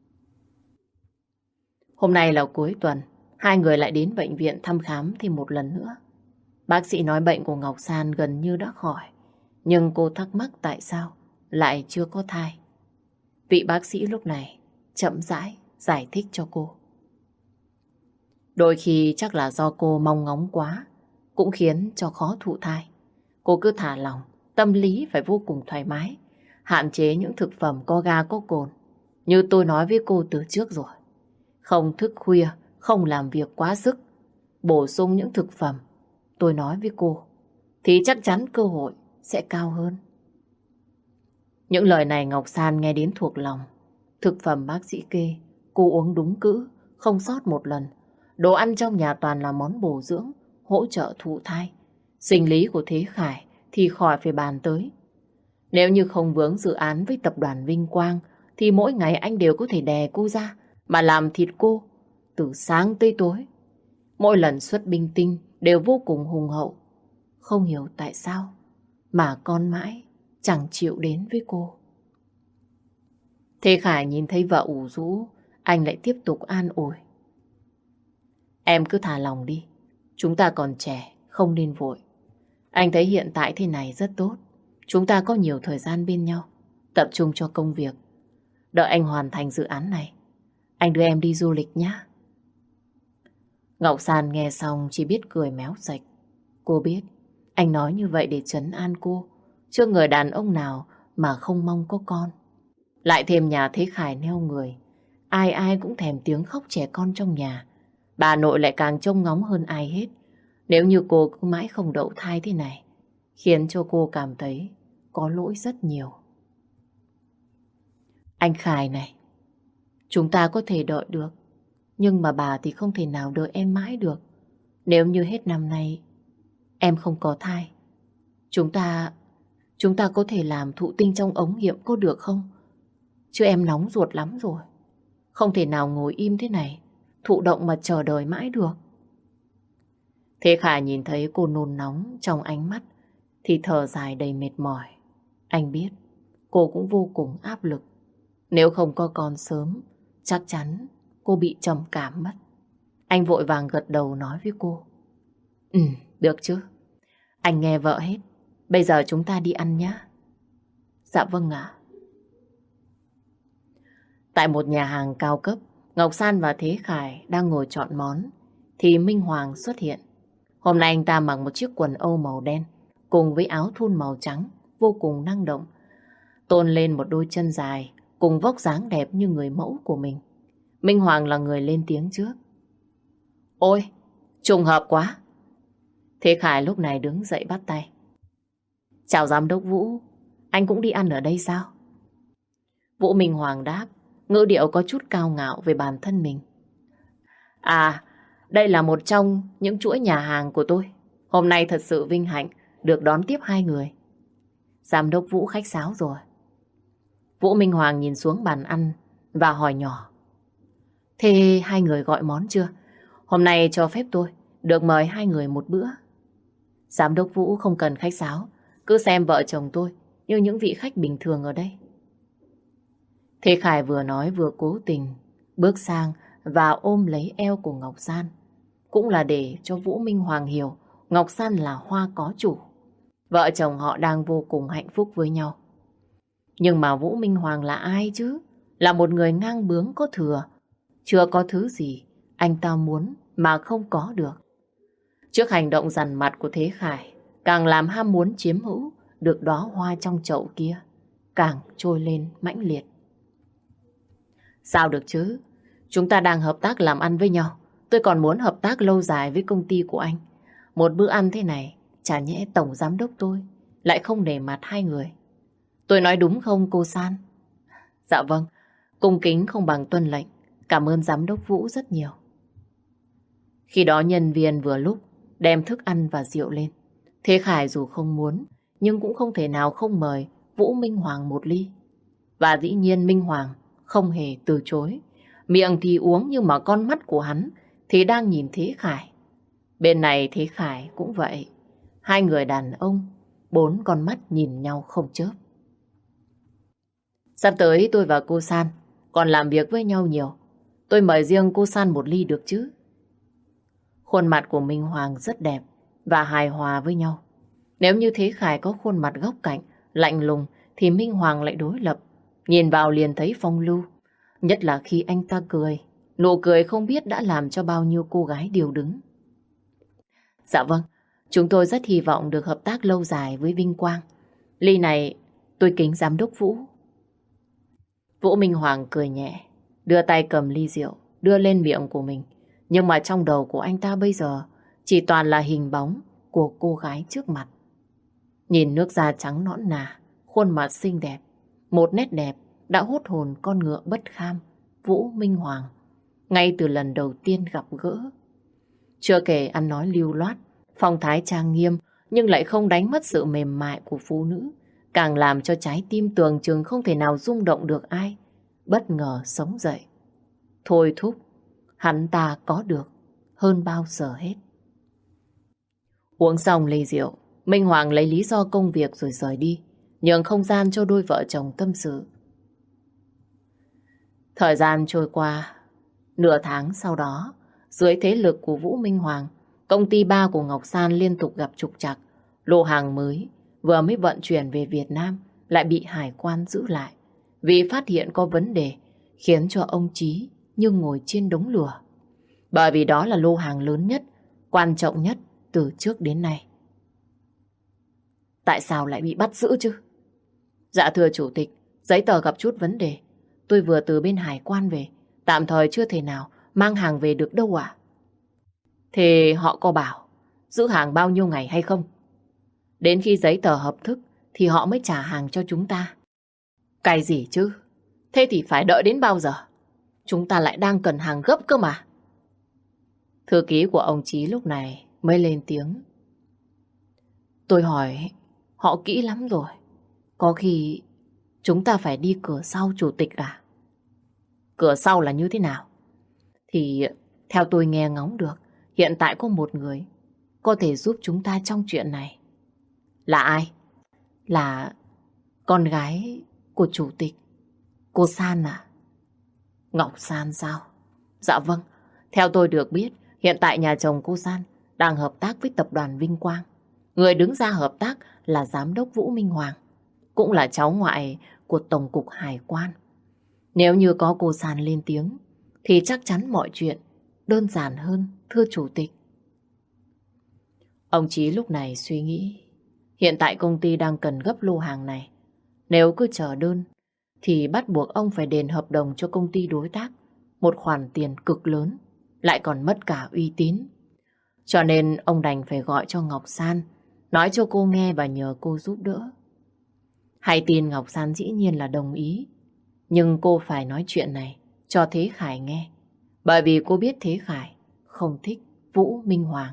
Hôm nay là cuối tuần, hai người lại đến bệnh viện thăm khám thêm một lần nữa. Bác sĩ nói bệnh của Ngọc San gần như đã khỏi, nhưng cô thắc mắc tại sao lại chưa có thai. Vị bác sĩ lúc này chậm rãi giải thích cho cô. Đôi khi chắc là do cô mong ngóng quá, cũng khiến cho khó thụ thai. Cô cứ thả lỏng, tâm lý phải vô cùng thoải mái, hạn chế những thực phẩm có ga có cồn. Như tôi nói với cô từ trước rồi. Không thức khuya, không làm việc quá sức, bổ sung những thực phẩm tôi nói với cô, thì chắc chắn cơ hội sẽ cao hơn. Những lời này Ngọc San nghe đến thuộc lòng. Thực phẩm bác sĩ kê, cô uống đúng cữ, không sót một lần. Đồ ăn trong nhà toàn là món bổ dưỡng, hỗ trợ thụ thai. Sinh lý của Thế Khải thì khỏi phải bàn tới. Nếu như không vướng dự án với tập đoàn Vinh Quang, thì mỗi ngày anh đều có thể đè cô ra mà làm thịt cô từ sáng tới tối. Mỗi lần xuất binh tinh đều vô cùng hùng hậu. Không hiểu tại sao mà con mãi chẳng chịu đến với cô. Thế Khải nhìn thấy vợ ủ rũ, anh lại tiếp tục an ủi. Em cứ thả lòng đi, chúng ta còn trẻ, không nên vội. Anh thấy hiện tại thế này rất tốt. Chúng ta có nhiều thời gian bên nhau, tập trung cho công việc. Đợi anh hoàn thành dự án này, anh đưa em đi du lịch nhé. Ngọc San nghe xong chỉ biết cười méo sạch. Cô biết anh nói như vậy để trấn an cô. Chưa người đàn ông nào mà không mong có con. Lại thêm nhà Thế Khải neo người, ai ai cũng thèm tiếng khóc trẻ con trong nhà. Bà nội lại càng trông ngóng hơn ai hết. Nếu như cô cứ mãi không đậu thai thế này, khiến cho cô cảm thấy có lỗi rất nhiều. Anh Khải này, chúng ta có thể đợi được, nhưng mà bà thì không thể nào đợi em mãi được. Nếu như hết năm nay em không có thai, Chúng ta Chúng ta có thể làm thụ tinh trong ống nghiệm có được không? Chứ em nóng ruột lắm rồi. Không thể nào ngồi im thế này, thụ động mà chờ đợi mãi được. Thế Khải nhìn thấy cô nôn nóng trong ánh mắt thì thở dài đầy mệt mỏi. Anh biết cô cũng vô cùng áp lực. Nếu không có con sớm, chắc chắn cô bị trầm cảm mất. Anh vội vàng gật đầu nói với cô. Ừ, được chứ. Anh nghe vợ hết. Bây giờ chúng ta đi ăn nhé. Dạ vâng ạ. Tại một nhà hàng cao cấp, Ngọc San và Thế Khải đang ngồi chọn món, thì Minh Hoàng xuất hiện. Hôm nay anh ta mặc một chiếc quần âu màu đen, cùng với áo thun màu trắng, vô cùng năng động. Tôn lên một đôi chân dài, cùng vóc dáng đẹp như người mẫu của mình. Minh Hoàng là người lên tiếng trước. Ôi, trùng hợp quá. Thế Khải lúc này đứng dậy bắt tay. Chào giám đốc Vũ, anh cũng đi ăn ở đây sao? Vũ Minh Hoàng đáp, ngữ điệu có chút cao ngạo về bản thân mình. À, đây là một trong những chuỗi nhà hàng của tôi. Hôm nay thật sự vinh hạnh được đón tiếp hai người. Giám đốc Vũ khách sáo rồi. Vũ Minh Hoàng nhìn xuống bàn ăn và hỏi nhỏ. Thế hai người gọi món chưa? Hôm nay cho phép tôi được mời hai người một bữa. Giám đốc Vũ không cần khách sáo, cứ xem vợ chồng tôi như những vị khách bình thường ở đây. Thế Khải vừa nói vừa cố tình bước sang và ôm lấy eo của Ngọc San. Cũng là để cho Vũ Minh Hoàng hiểu Ngọc San là hoa có chủ. Vợ chồng họ đang vô cùng hạnh phúc với nhau. Nhưng mà Vũ Minh Hoàng là ai chứ? Là một người ngang bướng có thừa. Chưa có thứ gì anh ta muốn mà không có được. Trước hành động dằn mặt của Thế Khải, càng làm ham muốn chiếm hữu được đóa hoa trong chậu kia càng trôi lên mãnh liệt. Sao được chứ? Chúng ta đang hợp tác làm ăn với nhau. Tôi còn muốn hợp tác lâu dài với công ty của anh. Một bữa ăn thế này, chả nhẽ tổng giám đốc tôi lại không nể mặt hai người. Tôi nói đúng không cô San? Dạ vâng, cung kính không bằng tuân lệnh. Cảm ơn giám đốc Vũ rất nhiều. Khi đó nhân viên vừa lúc đem thức ăn và rượu lên. Thế Khải dù không muốn, nhưng cũng không thể nào không mời Vũ Minh Hoàng một ly. Và dĩ nhiên Minh Hoàng không hề từ chối. Miệng thì uống nhưng mà con mắt của hắn thì đang nhìn Thế Khải. Bên này Thế Khải cũng vậy. Hai người đàn ông, bốn con mắt nhìn nhau không chớp. Sắp tới tôi và cô San còn làm việc với nhau nhiều. Tôi mời riêng cô San một ly được chứ? Khuôn mặt của Minh Hoàng rất đẹp và hài hòa với nhau. Nếu như Thế Khải có khuôn mặt góc cạnh, lạnh lùng, thì Minh Hoàng lại đối lập. Nhìn vào liền thấy phong lưu. Nhất là khi anh ta cười. Nụ cười không biết đã làm cho bao nhiêu cô gái điều đứng. Dạ vâng, chúng tôi rất hy vọng được hợp tác lâu dài với Vinh Quang. Ly này tôi kính giám đốc Vũ. Vũ Minh Hoàng cười nhẹ, đưa tay cầm ly rượu, đưa lên miệng của mình. Nhưng mà trong đầu của anh ta bây giờ chỉ toàn là hình bóng của cô gái trước mặt. Nhìn nước da trắng nõn nà, khuôn mặt xinh đẹp, một nét đẹp đã hút hồn con ngựa bất kham Vũ Minh Hoàng ngay từ lần đầu tiên gặp gỡ. Chưa kể ăn nói lưu loát, phong thái trang nghiêm nhưng lại không đánh mất sự mềm mại của phụ nữ, càng làm cho trái tim tưởng chừng không thể nào rung động được ai bất ngờ sống dậy. Thôi thúc, hắn ta có được hơn bao giờ hết. Uống xong ly rượu, Minh Hoàng lấy lý do công việc rồi rời đi, nhường không gian cho đôi vợ chồng tâm sự. Thời gian trôi qua, nửa tháng sau đó, dưới thế lực của Vũ Minh Hoàng, công ty ba của Ngọc San liên tục gặp trục trặc. Lô hàng mới vừa mới vận chuyển về Việt Nam lại bị hải quan giữ lại vì phát hiện có vấn đề, khiến cho ông Chí như ngồi trên đống lửa. Bởi vì đó là lô hàng lớn nhất, quan trọng nhất từ trước đến nay. Tại sao lại bị bắt giữ chứ? Dạ thưa chủ tịch, giấy tờ gặp chút vấn đề. Tôi vừa từ bên hải quan về, tạm thời chưa thể nào mang hàng về được đâu ạ. Thế họ có bảo giữ hàng bao nhiêu ngày hay không? Đến khi giấy tờ hợp thức thì họ mới trả hàng cho chúng ta. Cái gì chứ? Thế thì phải đợi đến bao giờ? Chúng ta lại đang cần hàng gấp cơ mà. Thư ký của ông Chí lúc này mới lên tiếng. Tôi hỏi họ kỹ lắm rồi. Có khi chúng ta phải đi cửa sau chủ tịch à? Cửa sau là như thế nào? Thì theo tôi nghe ngóng được, hiện tại có một người có thể giúp chúng ta trong chuyện này. Là ai? Là con gái của chủ tịch. Cô San à? Ngọc San sao? Dạ vâng, theo tôi được biết, hiện tại nhà chồng cô San đang hợp tác với tập đoàn Vinh Quang. Người đứng ra hợp tác là giám đốc Vũ Minh Hoàng, cũng là cháu ngoại của Tổng cục Hải quan. Nếu như có cô San lên tiếng, thì chắc chắn mọi chuyện đơn giản hơn, thưa chủ tịch. Ông Chí lúc này suy nghĩ, hiện tại công ty đang cần gấp lô hàng này. Nếu cứ chờ đơn, thì bắt buộc ông phải đền hợp đồng cho công ty đối tác một khoản tiền cực lớn, lại còn mất cả uy tín. Cho nên ông đành phải gọi cho Ngọc San, nói cho cô nghe và nhờ cô giúp đỡ. Hay tin Ngọc San dĩ nhiên là đồng ý, nhưng cô phải nói chuyện này cho Thế Khải nghe, bởi vì cô biết Thế Khải không thích Vũ Minh Hoàng.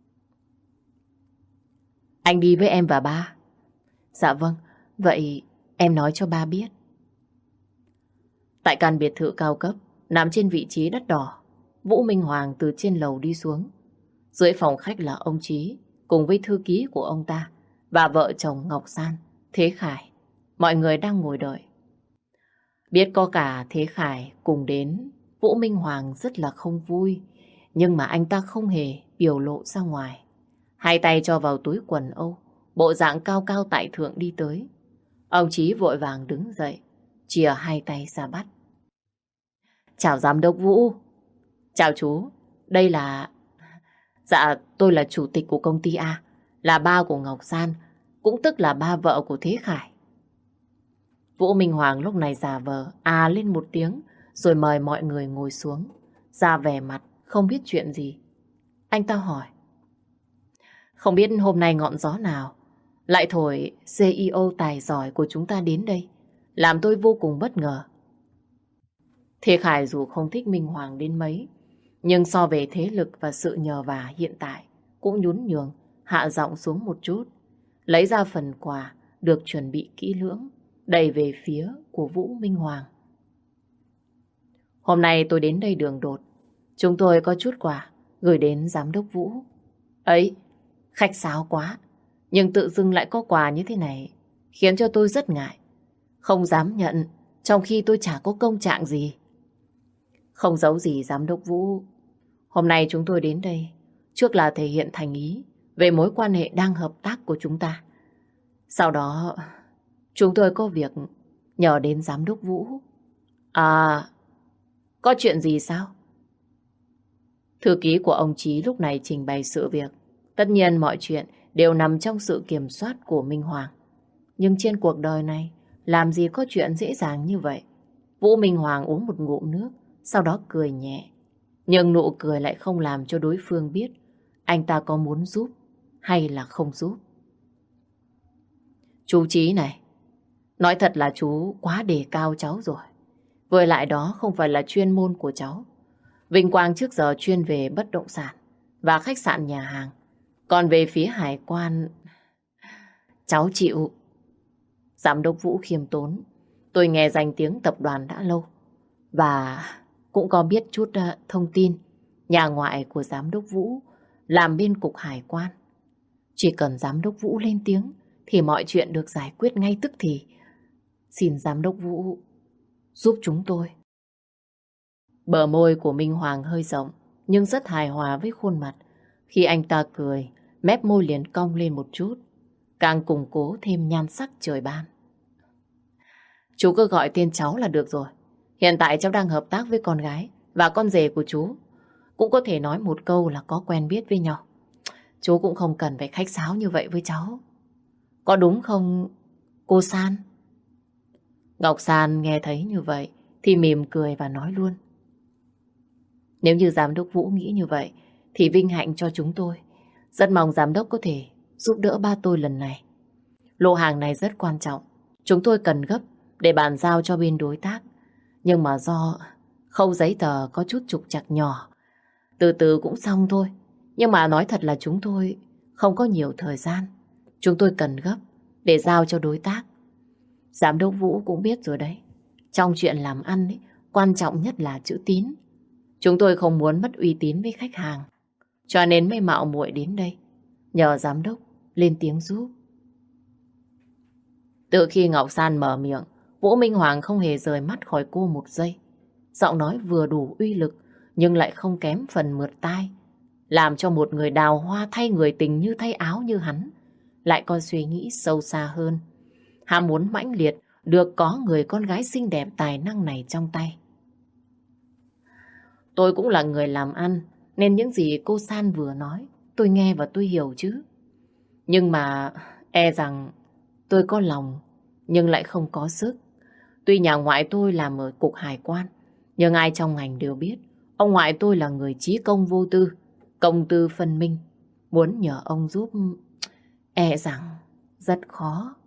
Anh đi với em và ba. Dạ vâng, vậy em nói cho ba biết. Tại căn biệt thự cao cấp, nằm trên vị trí đất đỏ, Vũ Minh Hoàng từ trên lầu đi xuống. Dưới phòng khách là ông Chí, cùng với thư ký của ông ta, và vợ chồng Ngọc San, Thế Khải. Mọi người đang ngồi đợi. Biết có cả Thế Khải cùng đến, Vũ Minh Hoàng rất là không vui, nhưng mà anh ta không hề biểu lộ ra ngoài. Hai tay cho vào túi quần Âu, bộ dạng cao cao tại thượng đi tới. Ông Chí vội vàng đứng dậy, chìa hai tay ra bắt. Chào giám đốc Vũ. Chào chú, đây là... Dạ, tôi là chủ tịch của công ty A, là ba của Ngọc San, cũng tức là ba vợ của Thế Khải. Vũ Minh Hoàng lúc này giả vờ à lên một tiếng, rồi mời mọi người ngồi xuống, ra vẻ mặt không biết chuyện gì. Anh ta hỏi, không biết hôm nay ngọn gió nào lại thổi xê i ô tài giỏi của chúng ta đến đây, làm tôi vô cùng bất ngờ. Thế Khải dù không thích Minh Hoàng đến mấy, nhưng so về thế lực và sự nhờ vả hiện tại cũng nhún nhường, hạ giọng xuống một chút, lấy ra phần quà được chuẩn bị kỹ lưỡng, đẩy về phía của Vũ Minh Hoàng. Hôm nay tôi đến đây đường đột, chúng tôi có chút quà gửi đến giám đốc Vũ. Ấy, khách sáo quá, nhưng tự dưng lại có quà như thế này, khiến cho tôi rất ngại. Không dám nhận, trong khi tôi chả có công trạng gì. Không giấu gì giám đốc Vũ, hôm nay chúng tôi đến đây, trước là thể hiện thành ý về mối quan hệ đang hợp tác của chúng ta. Sau đó, chúng tôi có việc nhờ đến giám đốc Vũ. À, có chuyện gì sao? Thư ký của ông Chí lúc này trình bày sự việc. Tất nhiên mọi chuyện đều nằm trong sự kiểm soát của Minh Hoàng. Nhưng trên cuộc đời này, làm gì có chuyện dễ dàng như vậy. Vũ Minh Hoàng uống một ngụm nước, sau đó cười nhẹ. Nhưng nụ cười lại không làm cho đối phương biết anh ta có muốn giúp hay là không giúp. Chú Chí này, nói thật là chú quá đề cao cháu rồi. Với lại đó không phải là chuyên môn của cháu. Vinh Quang trước giờ chuyên về bất động sản và khách sạn nhà hàng. Còn về phía hải quan, cháu chịu. Giám đốc Vũ khiêm tốn. Tôi nghe danh tiếng tập đoàn đã lâu và cũng có biết chút uh, thông tin. Nhà ngoại của giám đốc Vũ làm bên cục hải quan. Chỉ cần giám đốc Vũ lên tiếng thì mọi chuyện được giải quyết ngay tức thì. Xin giám đốc Vũ giúp chúng tôi. Bờ môi của Minh Hoàng hơi rộng nhưng rất hài hòa với khuôn mặt. Khi anh ta cười, mép môi liền cong lên một chút, càng củng cố thêm nhan sắc trời ban. Chú cứ gọi tên cháu là được rồi. Hiện tại cháu đang hợp tác với con gái và con rể của chú. Cũng có thể nói một câu là có quen biết với nhau. Chú cũng không cần phải khách sáo như vậy với cháu. Có đúng không, cô San? Ngọc San nghe thấy như vậy thì mỉm cười và nói luôn. Nếu như giám đốc Vũ nghĩ như vậy thì vinh hạnh cho chúng tôi. Rất mong giám đốc có thể giúp đỡ ba tôi lần này. Lô hàng này rất quan trọng. Chúng tôi cần gấp để bàn giao cho bên đối tác. Nhưng mà do khâu giấy tờ có chút trục trặc nhỏ, từ từ cũng xong thôi. Nhưng mà nói thật là chúng tôi không có nhiều thời gian. Chúng tôi cần gấp để giao cho đối tác. Giám đốc Vũ cũng biết rồi đấy. Trong chuyện làm ăn ấy, quan trọng nhất là chữ tín. Chúng tôi không muốn mất uy tín với khách hàng, cho nên mới mạo muội đến đây nhờ giám đốc lên tiếng giúp. Từ khi Ngọc San mở miệng, Vũ Minh Hoàng không hề rời mắt khỏi cô một giây. Giọng nói vừa đủ uy lực nhưng lại không kém phần mượt tai. Làm cho một người đào hoa thay người tình như thay áo như hắn lại có suy nghĩ sâu xa hơn. Ham muốn mãnh liệt được có người con gái xinh đẹp tài năng này trong tay. Tôi cũng là người làm ăn, nên những gì cô San vừa nói tôi nghe và tôi hiểu chứ. Nhưng mà e rằng tôi có lòng nhưng lại không có sức. Tuy nhà ngoại tôi làm ở cục hải quan, nhưng ai trong ngành đều biết ông ngoại tôi là người chí công vô tư, công tư phân minh. Muốn nhờ ông giúp e rằng rất khó.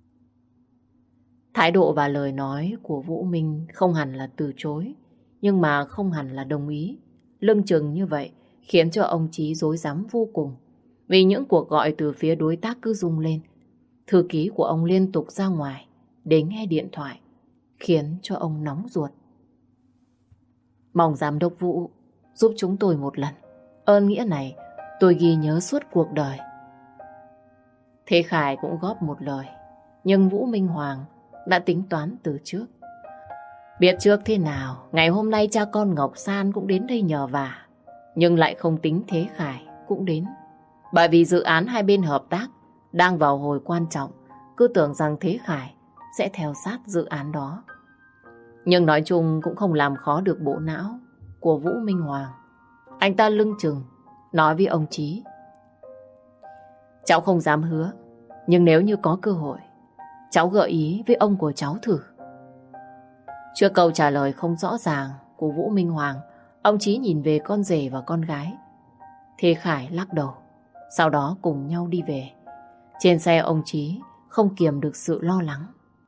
Thái độ và lời nói của Vũ Minh không hẳn là từ chối, nhưng mà không hẳn là đồng ý. Lưng chừng như vậy khiến cho ông Chí rối rắm vô cùng. Vì những cuộc gọi từ phía đối tác cứ rung lên. Thư ký của ông liên tục ra ngoài để nghe điện thoại, khiến cho ông nóng ruột. Mong giám đốc Vũ giúp chúng tôi một lần. Ơn nghĩa này tôi ghi nhớ suốt cuộc đời. Thế Khải cũng góp một lời, nhưng Vũ Minh Hoàng đã tính toán từ trước. Biết trước thế nào, ngày hôm nay cha con Ngọc San cũng đến đây nhờ vả, nhưng lại không tính Thế Khải cũng đến. Bởi vì dự án hai bên hợp tác đang vào hồi quan trọng, cứ tưởng rằng Thế Khải sẽ theo sát dự án đó. Nhưng nói chung cũng không làm khó được bộ não của Vũ Minh Hoàng. Anh ta lưng chừng nói với ông Chí: cháu không dám hứa, nhưng nếu như có cơ hội, cháu gợi ý với ông của cháu thử. Trước câu trả lời không rõ ràng của Vũ Minh Hoàng, ông Chí nhìn về con rể và con gái. Thế Khải lắc đầu, sau đó cùng nhau đi về. Trên xe ông Chí không kiềm được sự lo lắng.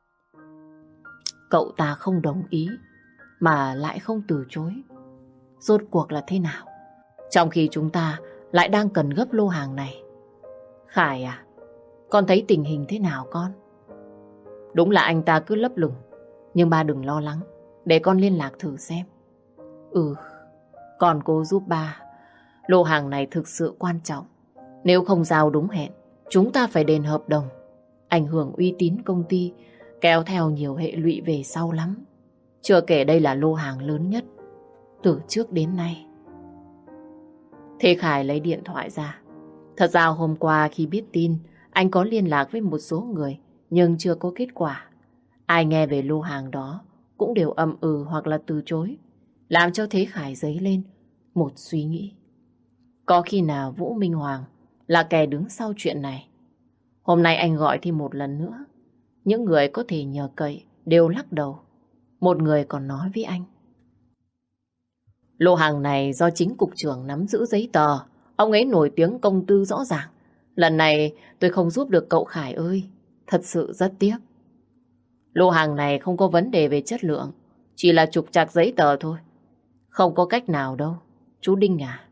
Cậu ta không đồng ý mà lại không từ chối. Rốt cuộc là thế nào? Trong khi chúng ta lại đang cần gấp lô hàng này. Khải à, con thấy tình hình thế nào con? Đúng là anh ta cứ lấp lửng, nhưng ba đừng lo lắng, để con liên lạc thử xem. Ừ, con cố giúp ba. Lô hàng này thực sự quan trọng. Nếu không giao đúng hẹn, chúng ta phải đền hợp đồng. Ảnh hưởng uy tín công ty, kéo theo nhiều hệ lụy về sau lắm. Chưa kể đây là lô hàng lớn nhất từ trước đến nay. Thế Khải lấy điện thoại ra. Thật ra hôm qua khi biết tin, anh có liên lạc với một số người, nhưng chưa có kết quả. Ai nghe về lô hàng đó cũng đều ậm ừ hoặc là từ chối, làm cho Thế Khải dấy lên một suy nghĩ. Có khi nào Vũ Minh Hoàng là kẻ đứng sau chuyện này? Hôm nay anh gọi thêm một lần nữa. Những người có thể nhờ cậy đều lắc đầu. Một người còn nói với anh: lô hàng này do chính cục trưởng nắm giữ giấy tờ. Ông ấy nổi tiếng công tư rõ ràng. Lần này tôi không giúp được cậu Khải ơi. Thật sự rất tiếc. Lô hàng này không có vấn đề về chất lượng, chỉ là trục trặc giấy tờ thôi. Không có cách nào đâu, chú Đinh à.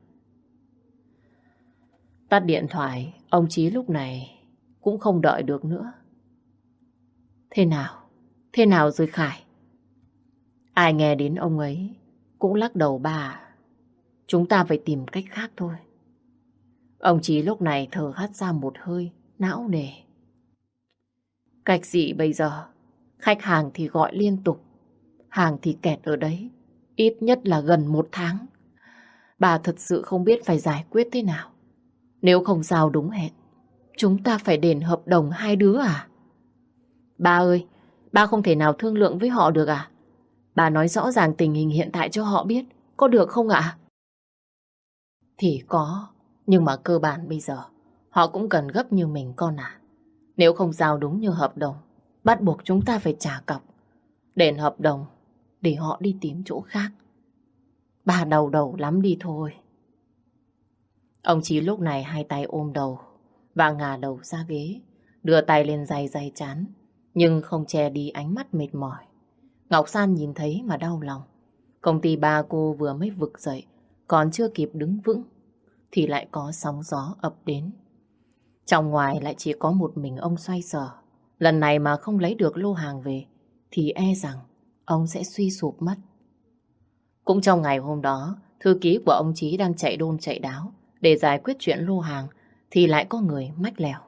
Tắt điện thoại, ông Chí lúc này cũng không đợi được nữa. Thế nào? Thế nào rồi Khải? Ai nghe đến ông ấy cũng lắc đầu bà. Chúng ta phải tìm cách khác thôi. Ông Chí lúc này thở hắt ra một hơi, não nề. Cách gì bây giờ? Khách hàng thì gọi liên tục, hàng thì kẹt ở đấy, ít nhất là gần một tháng. Bà thật sự không biết phải giải quyết thế nào. Nếu không giao đúng hẹn, chúng ta phải đền hợp đồng hai đứa à? Ba ơi, ba không thể nào thương lượng với họ được à? Bà nói rõ ràng tình hình hiện tại cho họ biết, có được không ạ? Thì có, nhưng mà cơ bản bây giờ họ cũng cần gấp như mình con à. Nếu không giao đúng như hợp đồng, bắt buộc chúng ta phải trả cọc, đền hợp đồng để họ đi tìm chỗ khác. Bà đau đầu lắm đi thôi. Ông Chí lúc này hai tay ôm đầu và ngả đầu ra ghế, đưa tay lên day day chán, nhưng không che đi ánh mắt mệt mỏi. Ngọc San nhìn thấy mà đau lòng. Công ty ba cô vừa mới vực dậy, còn chưa kịp đứng vững thì lại có sóng gió ập đến. Trong ngoài lại chỉ có một mình ông xoay sở. Lần này mà không lấy được lô hàng về thì e rằng ông sẽ suy sụp mất. Cũng trong ngày hôm đó, thư ký của ông Chí đang chạy đôn chạy đáo để giải quyết chuyện lô hàng thì lại có người mách lèo.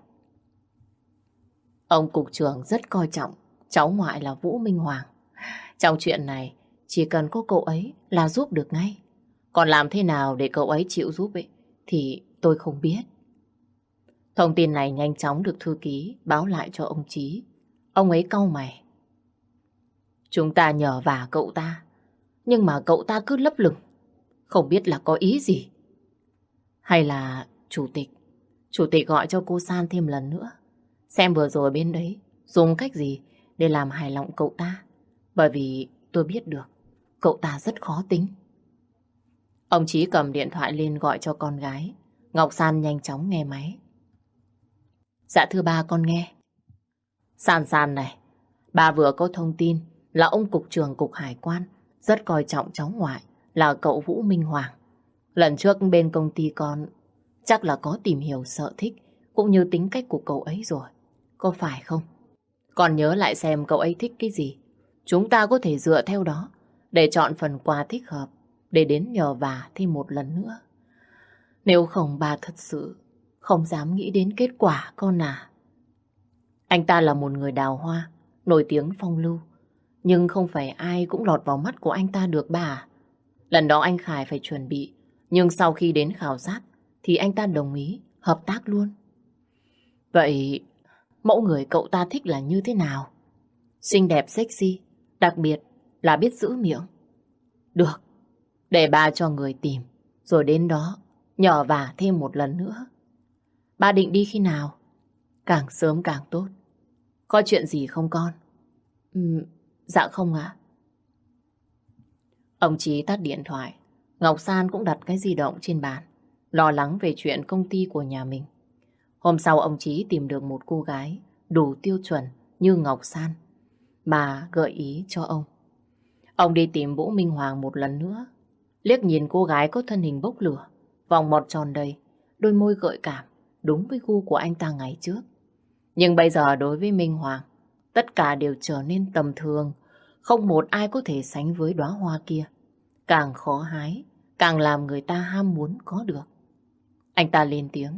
Ông cục trưởng rất coi trọng cháu ngoại là Vũ Minh Hoàng. Trong chuyện này chỉ cần có cậu ấy là giúp được ngay. Còn làm thế nào để cậu ấy chịu giúp ấy thì tôi không biết. Thông tin này nhanh chóng được thư ký báo lại cho ông Chí. Ông ấy cau mày. Chúng ta nhờ vả cậu ta, nhưng mà cậu ta cứ lấp lửng, không biết là có ý gì. Hay là chủ tịch, chủ tịch gọi cho cô San thêm lần nữa, xem vừa rồi bên đấy dùng cách gì để làm hài lòng cậu ta. Bởi vì tôi biết được cậu ta rất khó tính. Ông Chí cầm điện thoại lên gọi cho con gái. Ngọc San nhanh chóng nghe máy. Dạ thưa ba, con nghe. San San này, bà vừa có thông tin là ông cục trưởng cục hải quan rất coi trọng cháu ngoại là cậu Vũ Minh Hoàng. Lần trước bên công ty con chắc là có tìm hiểu sở thích cũng như tính cách của cậu ấy rồi. Có phải không? Con nhớ lại xem cậu ấy thích cái gì. Chúng ta có thể dựa theo đó để chọn phần quà thích hợp để đến nhờ vả thêm một lần nữa. Nếu không bà thật sự không dám nghĩ đến kết quả con à. Anh ta là một người đào hoa, nổi tiếng phong lưu. Nhưng không phải ai cũng lọt vào mắt của anh ta được bà. Lần đó anh Khải phải chuẩn bị, nhưng sau khi đến khảo sát thì anh ta đồng ý hợp tác luôn. Vậy mẫu người cậu ta thích là như thế nào? Xinh đẹp sexy, đặc biệt là biết giữ miệng. Được, để bà cho người tìm, rồi đến đó nhờ vả thêm một lần nữa. Bà định đi khi nào? Càng sớm càng tốt. Có chuyện gì không con? Ừ, dạ không ạ. Ông Chí tắt điện thoại. Ngọc San cũng đặt cái di động trên bàn, lo lắng về chuyện công ty của nhà mình. Hôm sau ông Chí tìm được một cô gái đủ tiêu chuẩn như Ngọc San mà gợi ý cho ông. Ông đi tìm Vũ Minh Hoàng một lần nữa. Liếc nhìn cô gái có thân hình bốc lửa, vòng một tròn đầy, đôi môi gợi cảm, đúng với gu của anh ta ngày trước. Nhưng bây giờ đối với Minh Hoàng, tất cả đều trở nên tầm thường, không một ai có thể sánh với đóa hoa kia. Càng khó hái, càng làm người ta ham muốn có được. Anh ta lên tiếng.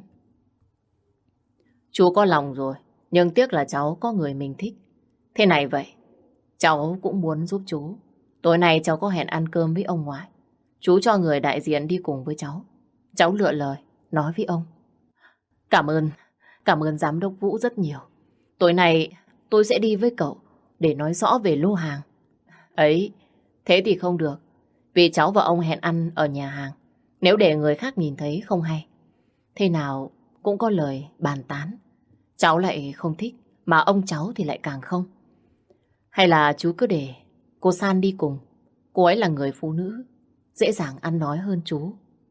Chú có lòng rồi, nhưng tiếc là cháu có người mình thích. Thế này vậy, cháu cũng muốn giúp chú. Tối nay cháu có hẹn ăn cơm với ông ngoại. Chú cho người đại diện đi cùng với cháu. Cháu lựa lời, nói với ông. Cảm ơn, cảm ơn giám đốc Vũ rất nhiều. Tối nay tôi sẽ đi với cậu để nói rõ về lô hàng. Ấy, thế thì không được. Vì cháu và ông hẹn ăn ở nhà hàng. Nếu để người khác nhìn thấy không hay. Thế nào cũng có lời bàn tán. Cháu lại không thích, mà ông cháu thì lại càng không. Hay là chú cứ để cô San đi cùng. Cô ấy là người phụ nữ, dễ dàng ăn nói hơn chú.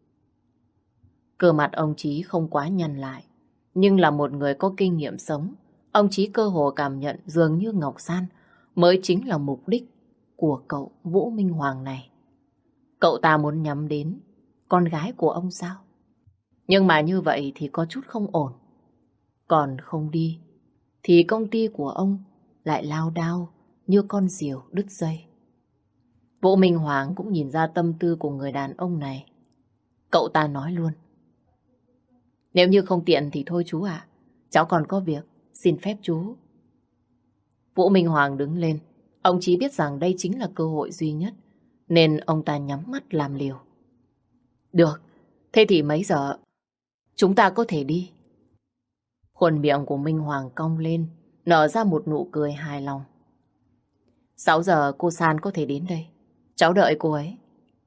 Cơ mặt ông Chí không quá nhăn lại. Nhưng là một người có kinh nghiệm sống, ông Chí cơ hồ cảm nhận dường như Ngọc San mới chính là mục đích của cậu Vũ Minh Hoàng này. Cậu ta muốn nhắm đến con gái của ông sao? Nhưng mà như vậy thì có chút không ổn. Còn không đi thì công ty của ông lại lao đao như con diều đứt dây. Vũ Minh Hoàng cũng nhìn ra tâm tư của người đàn ông này. Cậu ta nói luôn. Nếu như không tiện thì thôi chú ạ. Cháu còn có việc, xin phép chú. Vũ Minh Hoàng đứng lên. Ông Chí biết rằng đây chính là cơ hội duy nhất, nên ông ta nhắm mắt làm liều. Được, thế thì mấy giờ chúng ta có thể đi? Khuôn miệng của Minh Hoàng cong lên, nở ra một nụ cười hài lòng. Sáu giờ cô San có thể đến đây. Cháu đợi cô ấy.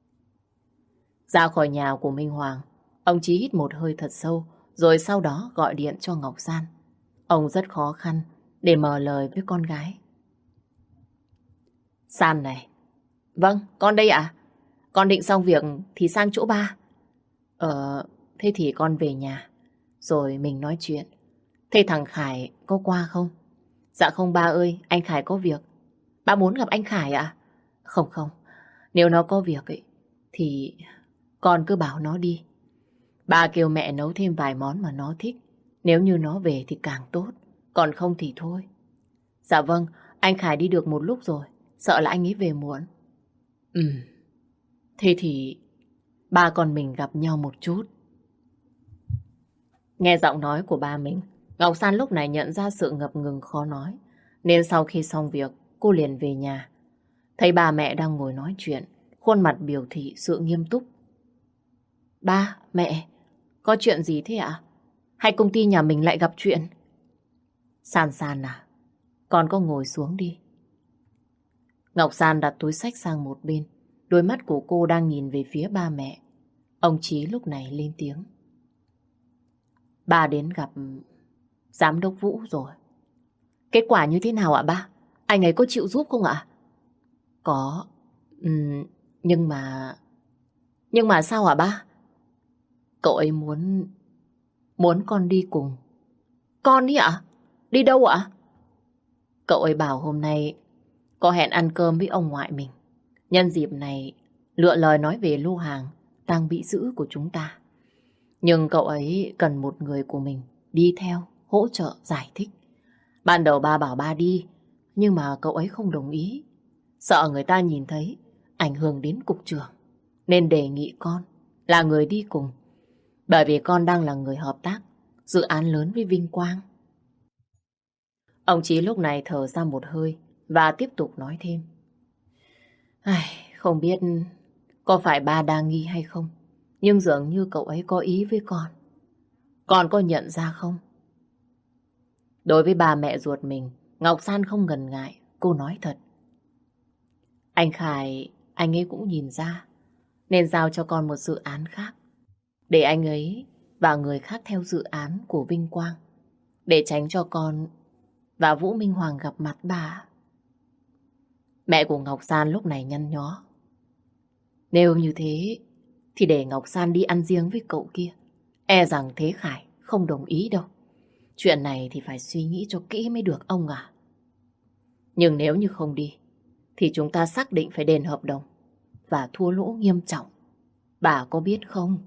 Ra khỏi nhà của Minh Hoàng, ông Chí hít một hơi thật sâu, rồi sau đó gọi điện cho Ngọc San. Ông rất khó khăn để mở lời với con gái. San này. Vâng, con đây ạ. Con định xong việc thì sang chỗ ba. Ờ, thế thì con về nhà, rồi mình nói chuyện. Thế thằng Khải có qua không? Dạ không ba ơi, anh Khải có việc. Ba muốn gặp anh Khải ạ? Không không, nếu nó có việc ấy, thì con cứ bảo nó đi. Ba kêu mẹ nấu thêm vài món mà nó thích. Nếu như nó về thì càng tốt, còn không thì thôi. Dạ vâng, anh Khải đi được một lúc rồi, sợ là anh ấy về muộn. Ừ, thế thì ba con mình gặp nhau một chút. Nghe giọng nói của ba mình, Ngọc San lúc này nhận ra sự ngập ngừng khó nói. Nên sau khi xong việc, cô liền về nhà. Thấy bà mẹ đang ngồi nói chuyện, khuôn mặt biểu thị sự nghiêm túc. Ba, mẹ, có chuyện gì thế ạ? Hay công ty nhà mình lại gặp chuyện? San San à, con có ngồi xuống đi. Ngọc San đặt túi xách sang một bên. Đôi mắt của cô đang nhìn về phía ba mẹ. Ông Chí lúc này lên tiếng. Ba đến gặp Giám đốc Vũ rồi. Kết quả như thế nào ạ ba? Anh ấy có chịu giúp không ạ? Có. Ừm, nhưng mà... Nhưng mà sao hả ba? Cậu ấy muốn... Muốn con đi cùng. Con đi ạ? Đi đâu ạ? Cậu ấy bảo hôm nay có hẹn ăn cơm với ông ngoại mình. Nhân dịp này lựa lời nói về lô hàng đang bị giữ của chúng ta. Nhưng cậu ấy cần một người của mình đi theo, hỗ trợ, giải thích. Ban đầu ba bảo ba đi, nhưng mà cậu ấy không đồng ý. Sợ người ta nhìn thấy, ảnh hưởng đến cục trưởng. Nên đề nghị con là người đi cùng. Bởi vì con đang là người hợp tác dự án lớn với Vinh Quang. Ông Chí lúc này thở ra một hơi và tiếp tục nói thêm. Ai, không biết có phải ba đa nghi hay không, nhưng dường như cậu ấy có ý với con. Con có nhận ra không? Đối với bà mẹ ruột mình, Ngọc San không ngần ngại, cô nói thật. Anh Khải, anh ấy cũng nhìn ra, nên giao cho con một dự án khác. Để anh ấy và người khác theo dự án của Vinh Quang, để tránh cho con và Vũ Minh Hoàng gặp mặt bà. Mẹ của Ngọc San lúc này nhăn nhó. Nếu như thế, thì để Ngọc San đi ăn riêng với cậu kia. E rằng Thế Khải không đồng ý đâu. Chuyện này thì phải suy nghĩ cho kỹ mới được ông à. Nhưng nếu như không đi, thì chúng ta xác định phải đền hợp đồng và thua lỗ nghiêm trọng. Bà có biết không?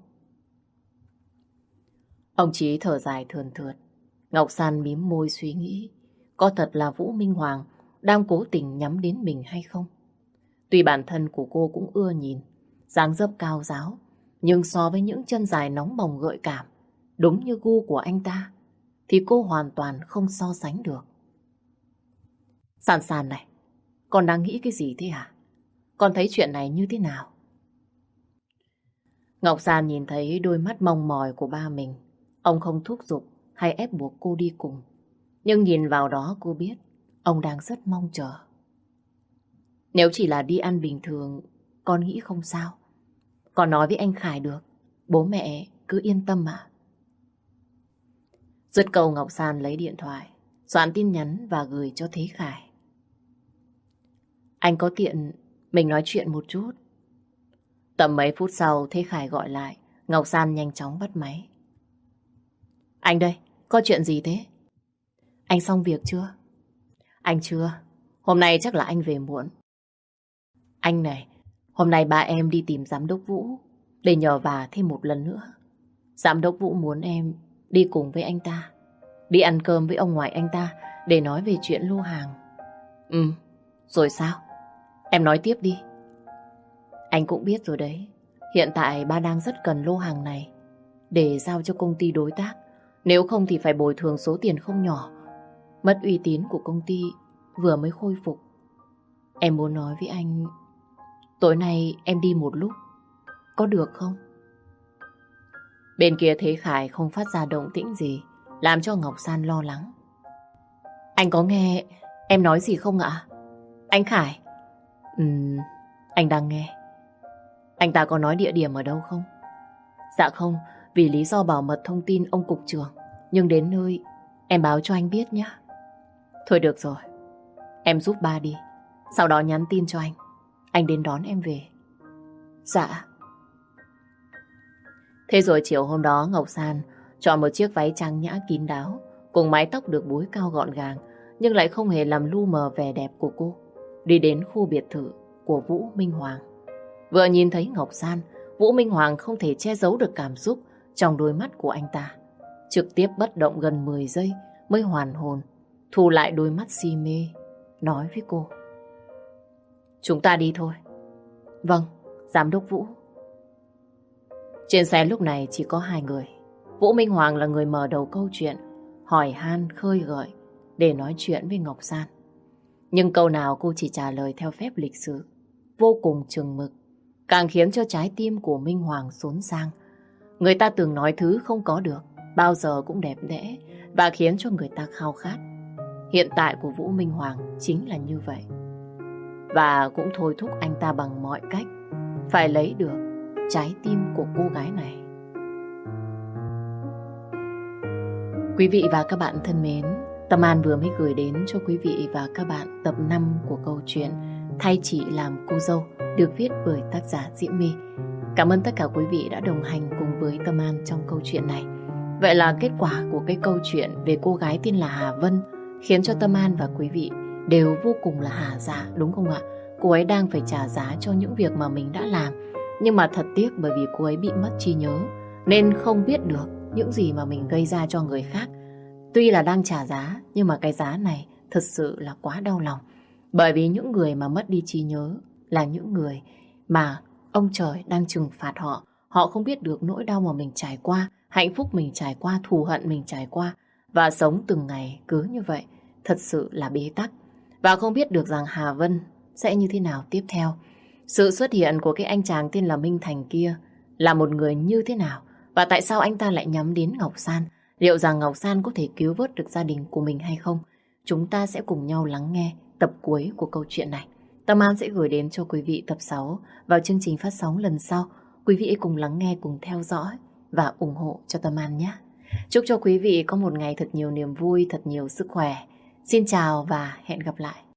Ông Chí thở dài thườn thượt. Ngọc San mím môi suy nghĩ, có thật là Vũ Minh Hoàng đang cố tình nhắm đến mình hay không? Tuy bản thân của cô cũng ưa nhìn, dáng dấp cao ráo, nhưng so với những chân dài nóng bỏng gợi cảm, đúng như gu của anh ta, thì cô hoàn toàn không so sánh được. San San này, con đang nghĩ cái gì thế hả? Con thấy chuyện này như thế nào? Ngọc San nhìn thấy đôi mắt mong mỏi của ba mình. Ông không thúc giục hay ép buộc cô đi cùng. Nhưng nhìn vào đó cô biết ông đang rất mong chờ. Nếu chỉ là đi ăn bình thường, con nghĩ không sao. Con nói với anh Khải được. Bố mẹ cứ yên tâm mà. Dứt câu Ngọc San lấy điện thoại, soạn tin nhắn và gửi cho Thế Khải. Anh có tiện mình nói chuyện một chút. Tầm mấy phút sau Thế Khải gọi lại. Ngọc San nhanh chóng bắt máy. Anh đây, có chuyện gì thế? Anh xong việc chưa? Anh chưa. Hôm nay chắc là anh về muộn. Anh này, hôm nay ba em đi tìm giám đốc Vũ để nhờ vả thêm một lần nữa. Giám đốc Vũ muốn em đi cùng với anh ta, đi ăn cơm với ông ngoại anh ta để nói về chuyện lô hàng. Ừ, rồi sao? Em nói tiếp đi. Anh cũng biết rồi đấy. Hiện tại ba đang rất cần lô hàng này để giao cho công ty đối tác. Nếu không thì phải bồi thường số tiền không nhỏ. Mất uy tín của công ty vừa mới khôi phục. Em muốn nói với anh, tối nay em đi một lúc, có được không? Bên kia Thế Khải không phát ra động tĩnh gì, làm cho Ngọc San lo lắng. Anh có nghe em nói gì không ạ? Anh Khải? Ừm, anh đang nghe. Anh ta có nói địa điểm ở đâu không? Dạ không, vì lý do bảo mật thông tin ông cục trưởng. Nhưng đến nơi em báo cho anh biết nhé. Thôi được rồi, em giúp ba đi. Sau đó nhắn tin cho anh, anh đến đón em về. Dạ. Thế rồi chiều hôm đó Ngọc San chọn một chiếc váy trang nhã kín đáo, cùng mái tóc được búi cao gọn gàng, nhưng lại không hề làm lu mờ vẻ đẹp của cô, đi đến khu biệt thự của Vũ Minh Hoàng. Vừa nhìn thấy Ngọc San, Vũ Minh Hoàng không thể che giấu được cảm xúc trong đôi mắt của anh ta. Trực tiếp bất động gần mười giây mới hoàn hồn, thu lại đôi mắt si mê, nói với cô. Chúng ta đi thôi. Vâng, giám đốc Vũ. Trên xe lúc này chỉ có hai người. Vũ Minh Hoàng là người mở đầu câu chuyện, hỏi han khơi gợi để nói chuyện với Ngọc San. Nhưng câu nào cô chỉ trả lời theo phép lịch sự, vô cùng chừng mực, càng khiến cho trái tim của Minh Hoàng xốn sang. Người ta từng nói thứ không có được bao giờ cũng đẹp đẽ và khiến cho người ta khao khát. Hiện tại của Vũ Minh Hoàng chính là như vậy. Và cũng thôi thúc anh ta bằng mọi cách phải lấy được trái tim của cô gái này. Quý vị và các bạn thân mến, Tâm An vừa mới gửi đến cho quý vị và các bạn tập năm của câu chuyện Thay Chị Làm Cô Dâu, được viết bởi tác giả Diễm My. Cảm ơn tất cả quý vị đã đồng hành cùng với Tâm An trong câu chuyện này. Vậy là kết quả của cái câu chuyện về cô gái tên là Hà Vân khiến cho Tâm An và quý vị đều vô cùng là hả dạ, đúng không ạ? Cô ấy đang phải trả giá cho những việc mà mình đã làm. Nhưng mà thật tiếc bởi vì cô ấy bị mất trí nhớ nên không biết được những gì mà mình gây ra cho người khác. Tuy là đang trả giá nhưng mà cái giá này thật sự là quá đau lòng. Bởi vì những người mà mất đi trí nhớ là những người mà ông trời đang trừng phạt họ. Họ không biết được nỗi đau mà mình trải qua, hạnh phúc mình trải qua, thù hận mình trải qua. Và sống từng ngày cứ như vậy thật sự là bế tắc. Và không biết được rằng Hà Vân sẽ như thế nào tiếp theo. Sự xuất hiện của cái anh chàng tên là Minh Thành kia là một người như thế nào? Và tại sao anh ta lại nhắm đến Ngọc San? Liệu rằng Ngọc San có thể cứu vớt được gia đình của mình hay không? Chúng ta sẽ cùng nhau lắng nghe tập cuối của câu chuyện này. Tâm An sẽ gửi đến cho quý vị tập sáu vào chương trình phát sóng lần sau. Quý vị cùng lắng nghe, cùng theo dõi và ủng hộ cho Tâm An nhé. Chúc cho quý vị có một ngày thật nhiều niềm vui, thật nhiều sức khỏe. Xin chào và hẹn gặp lại.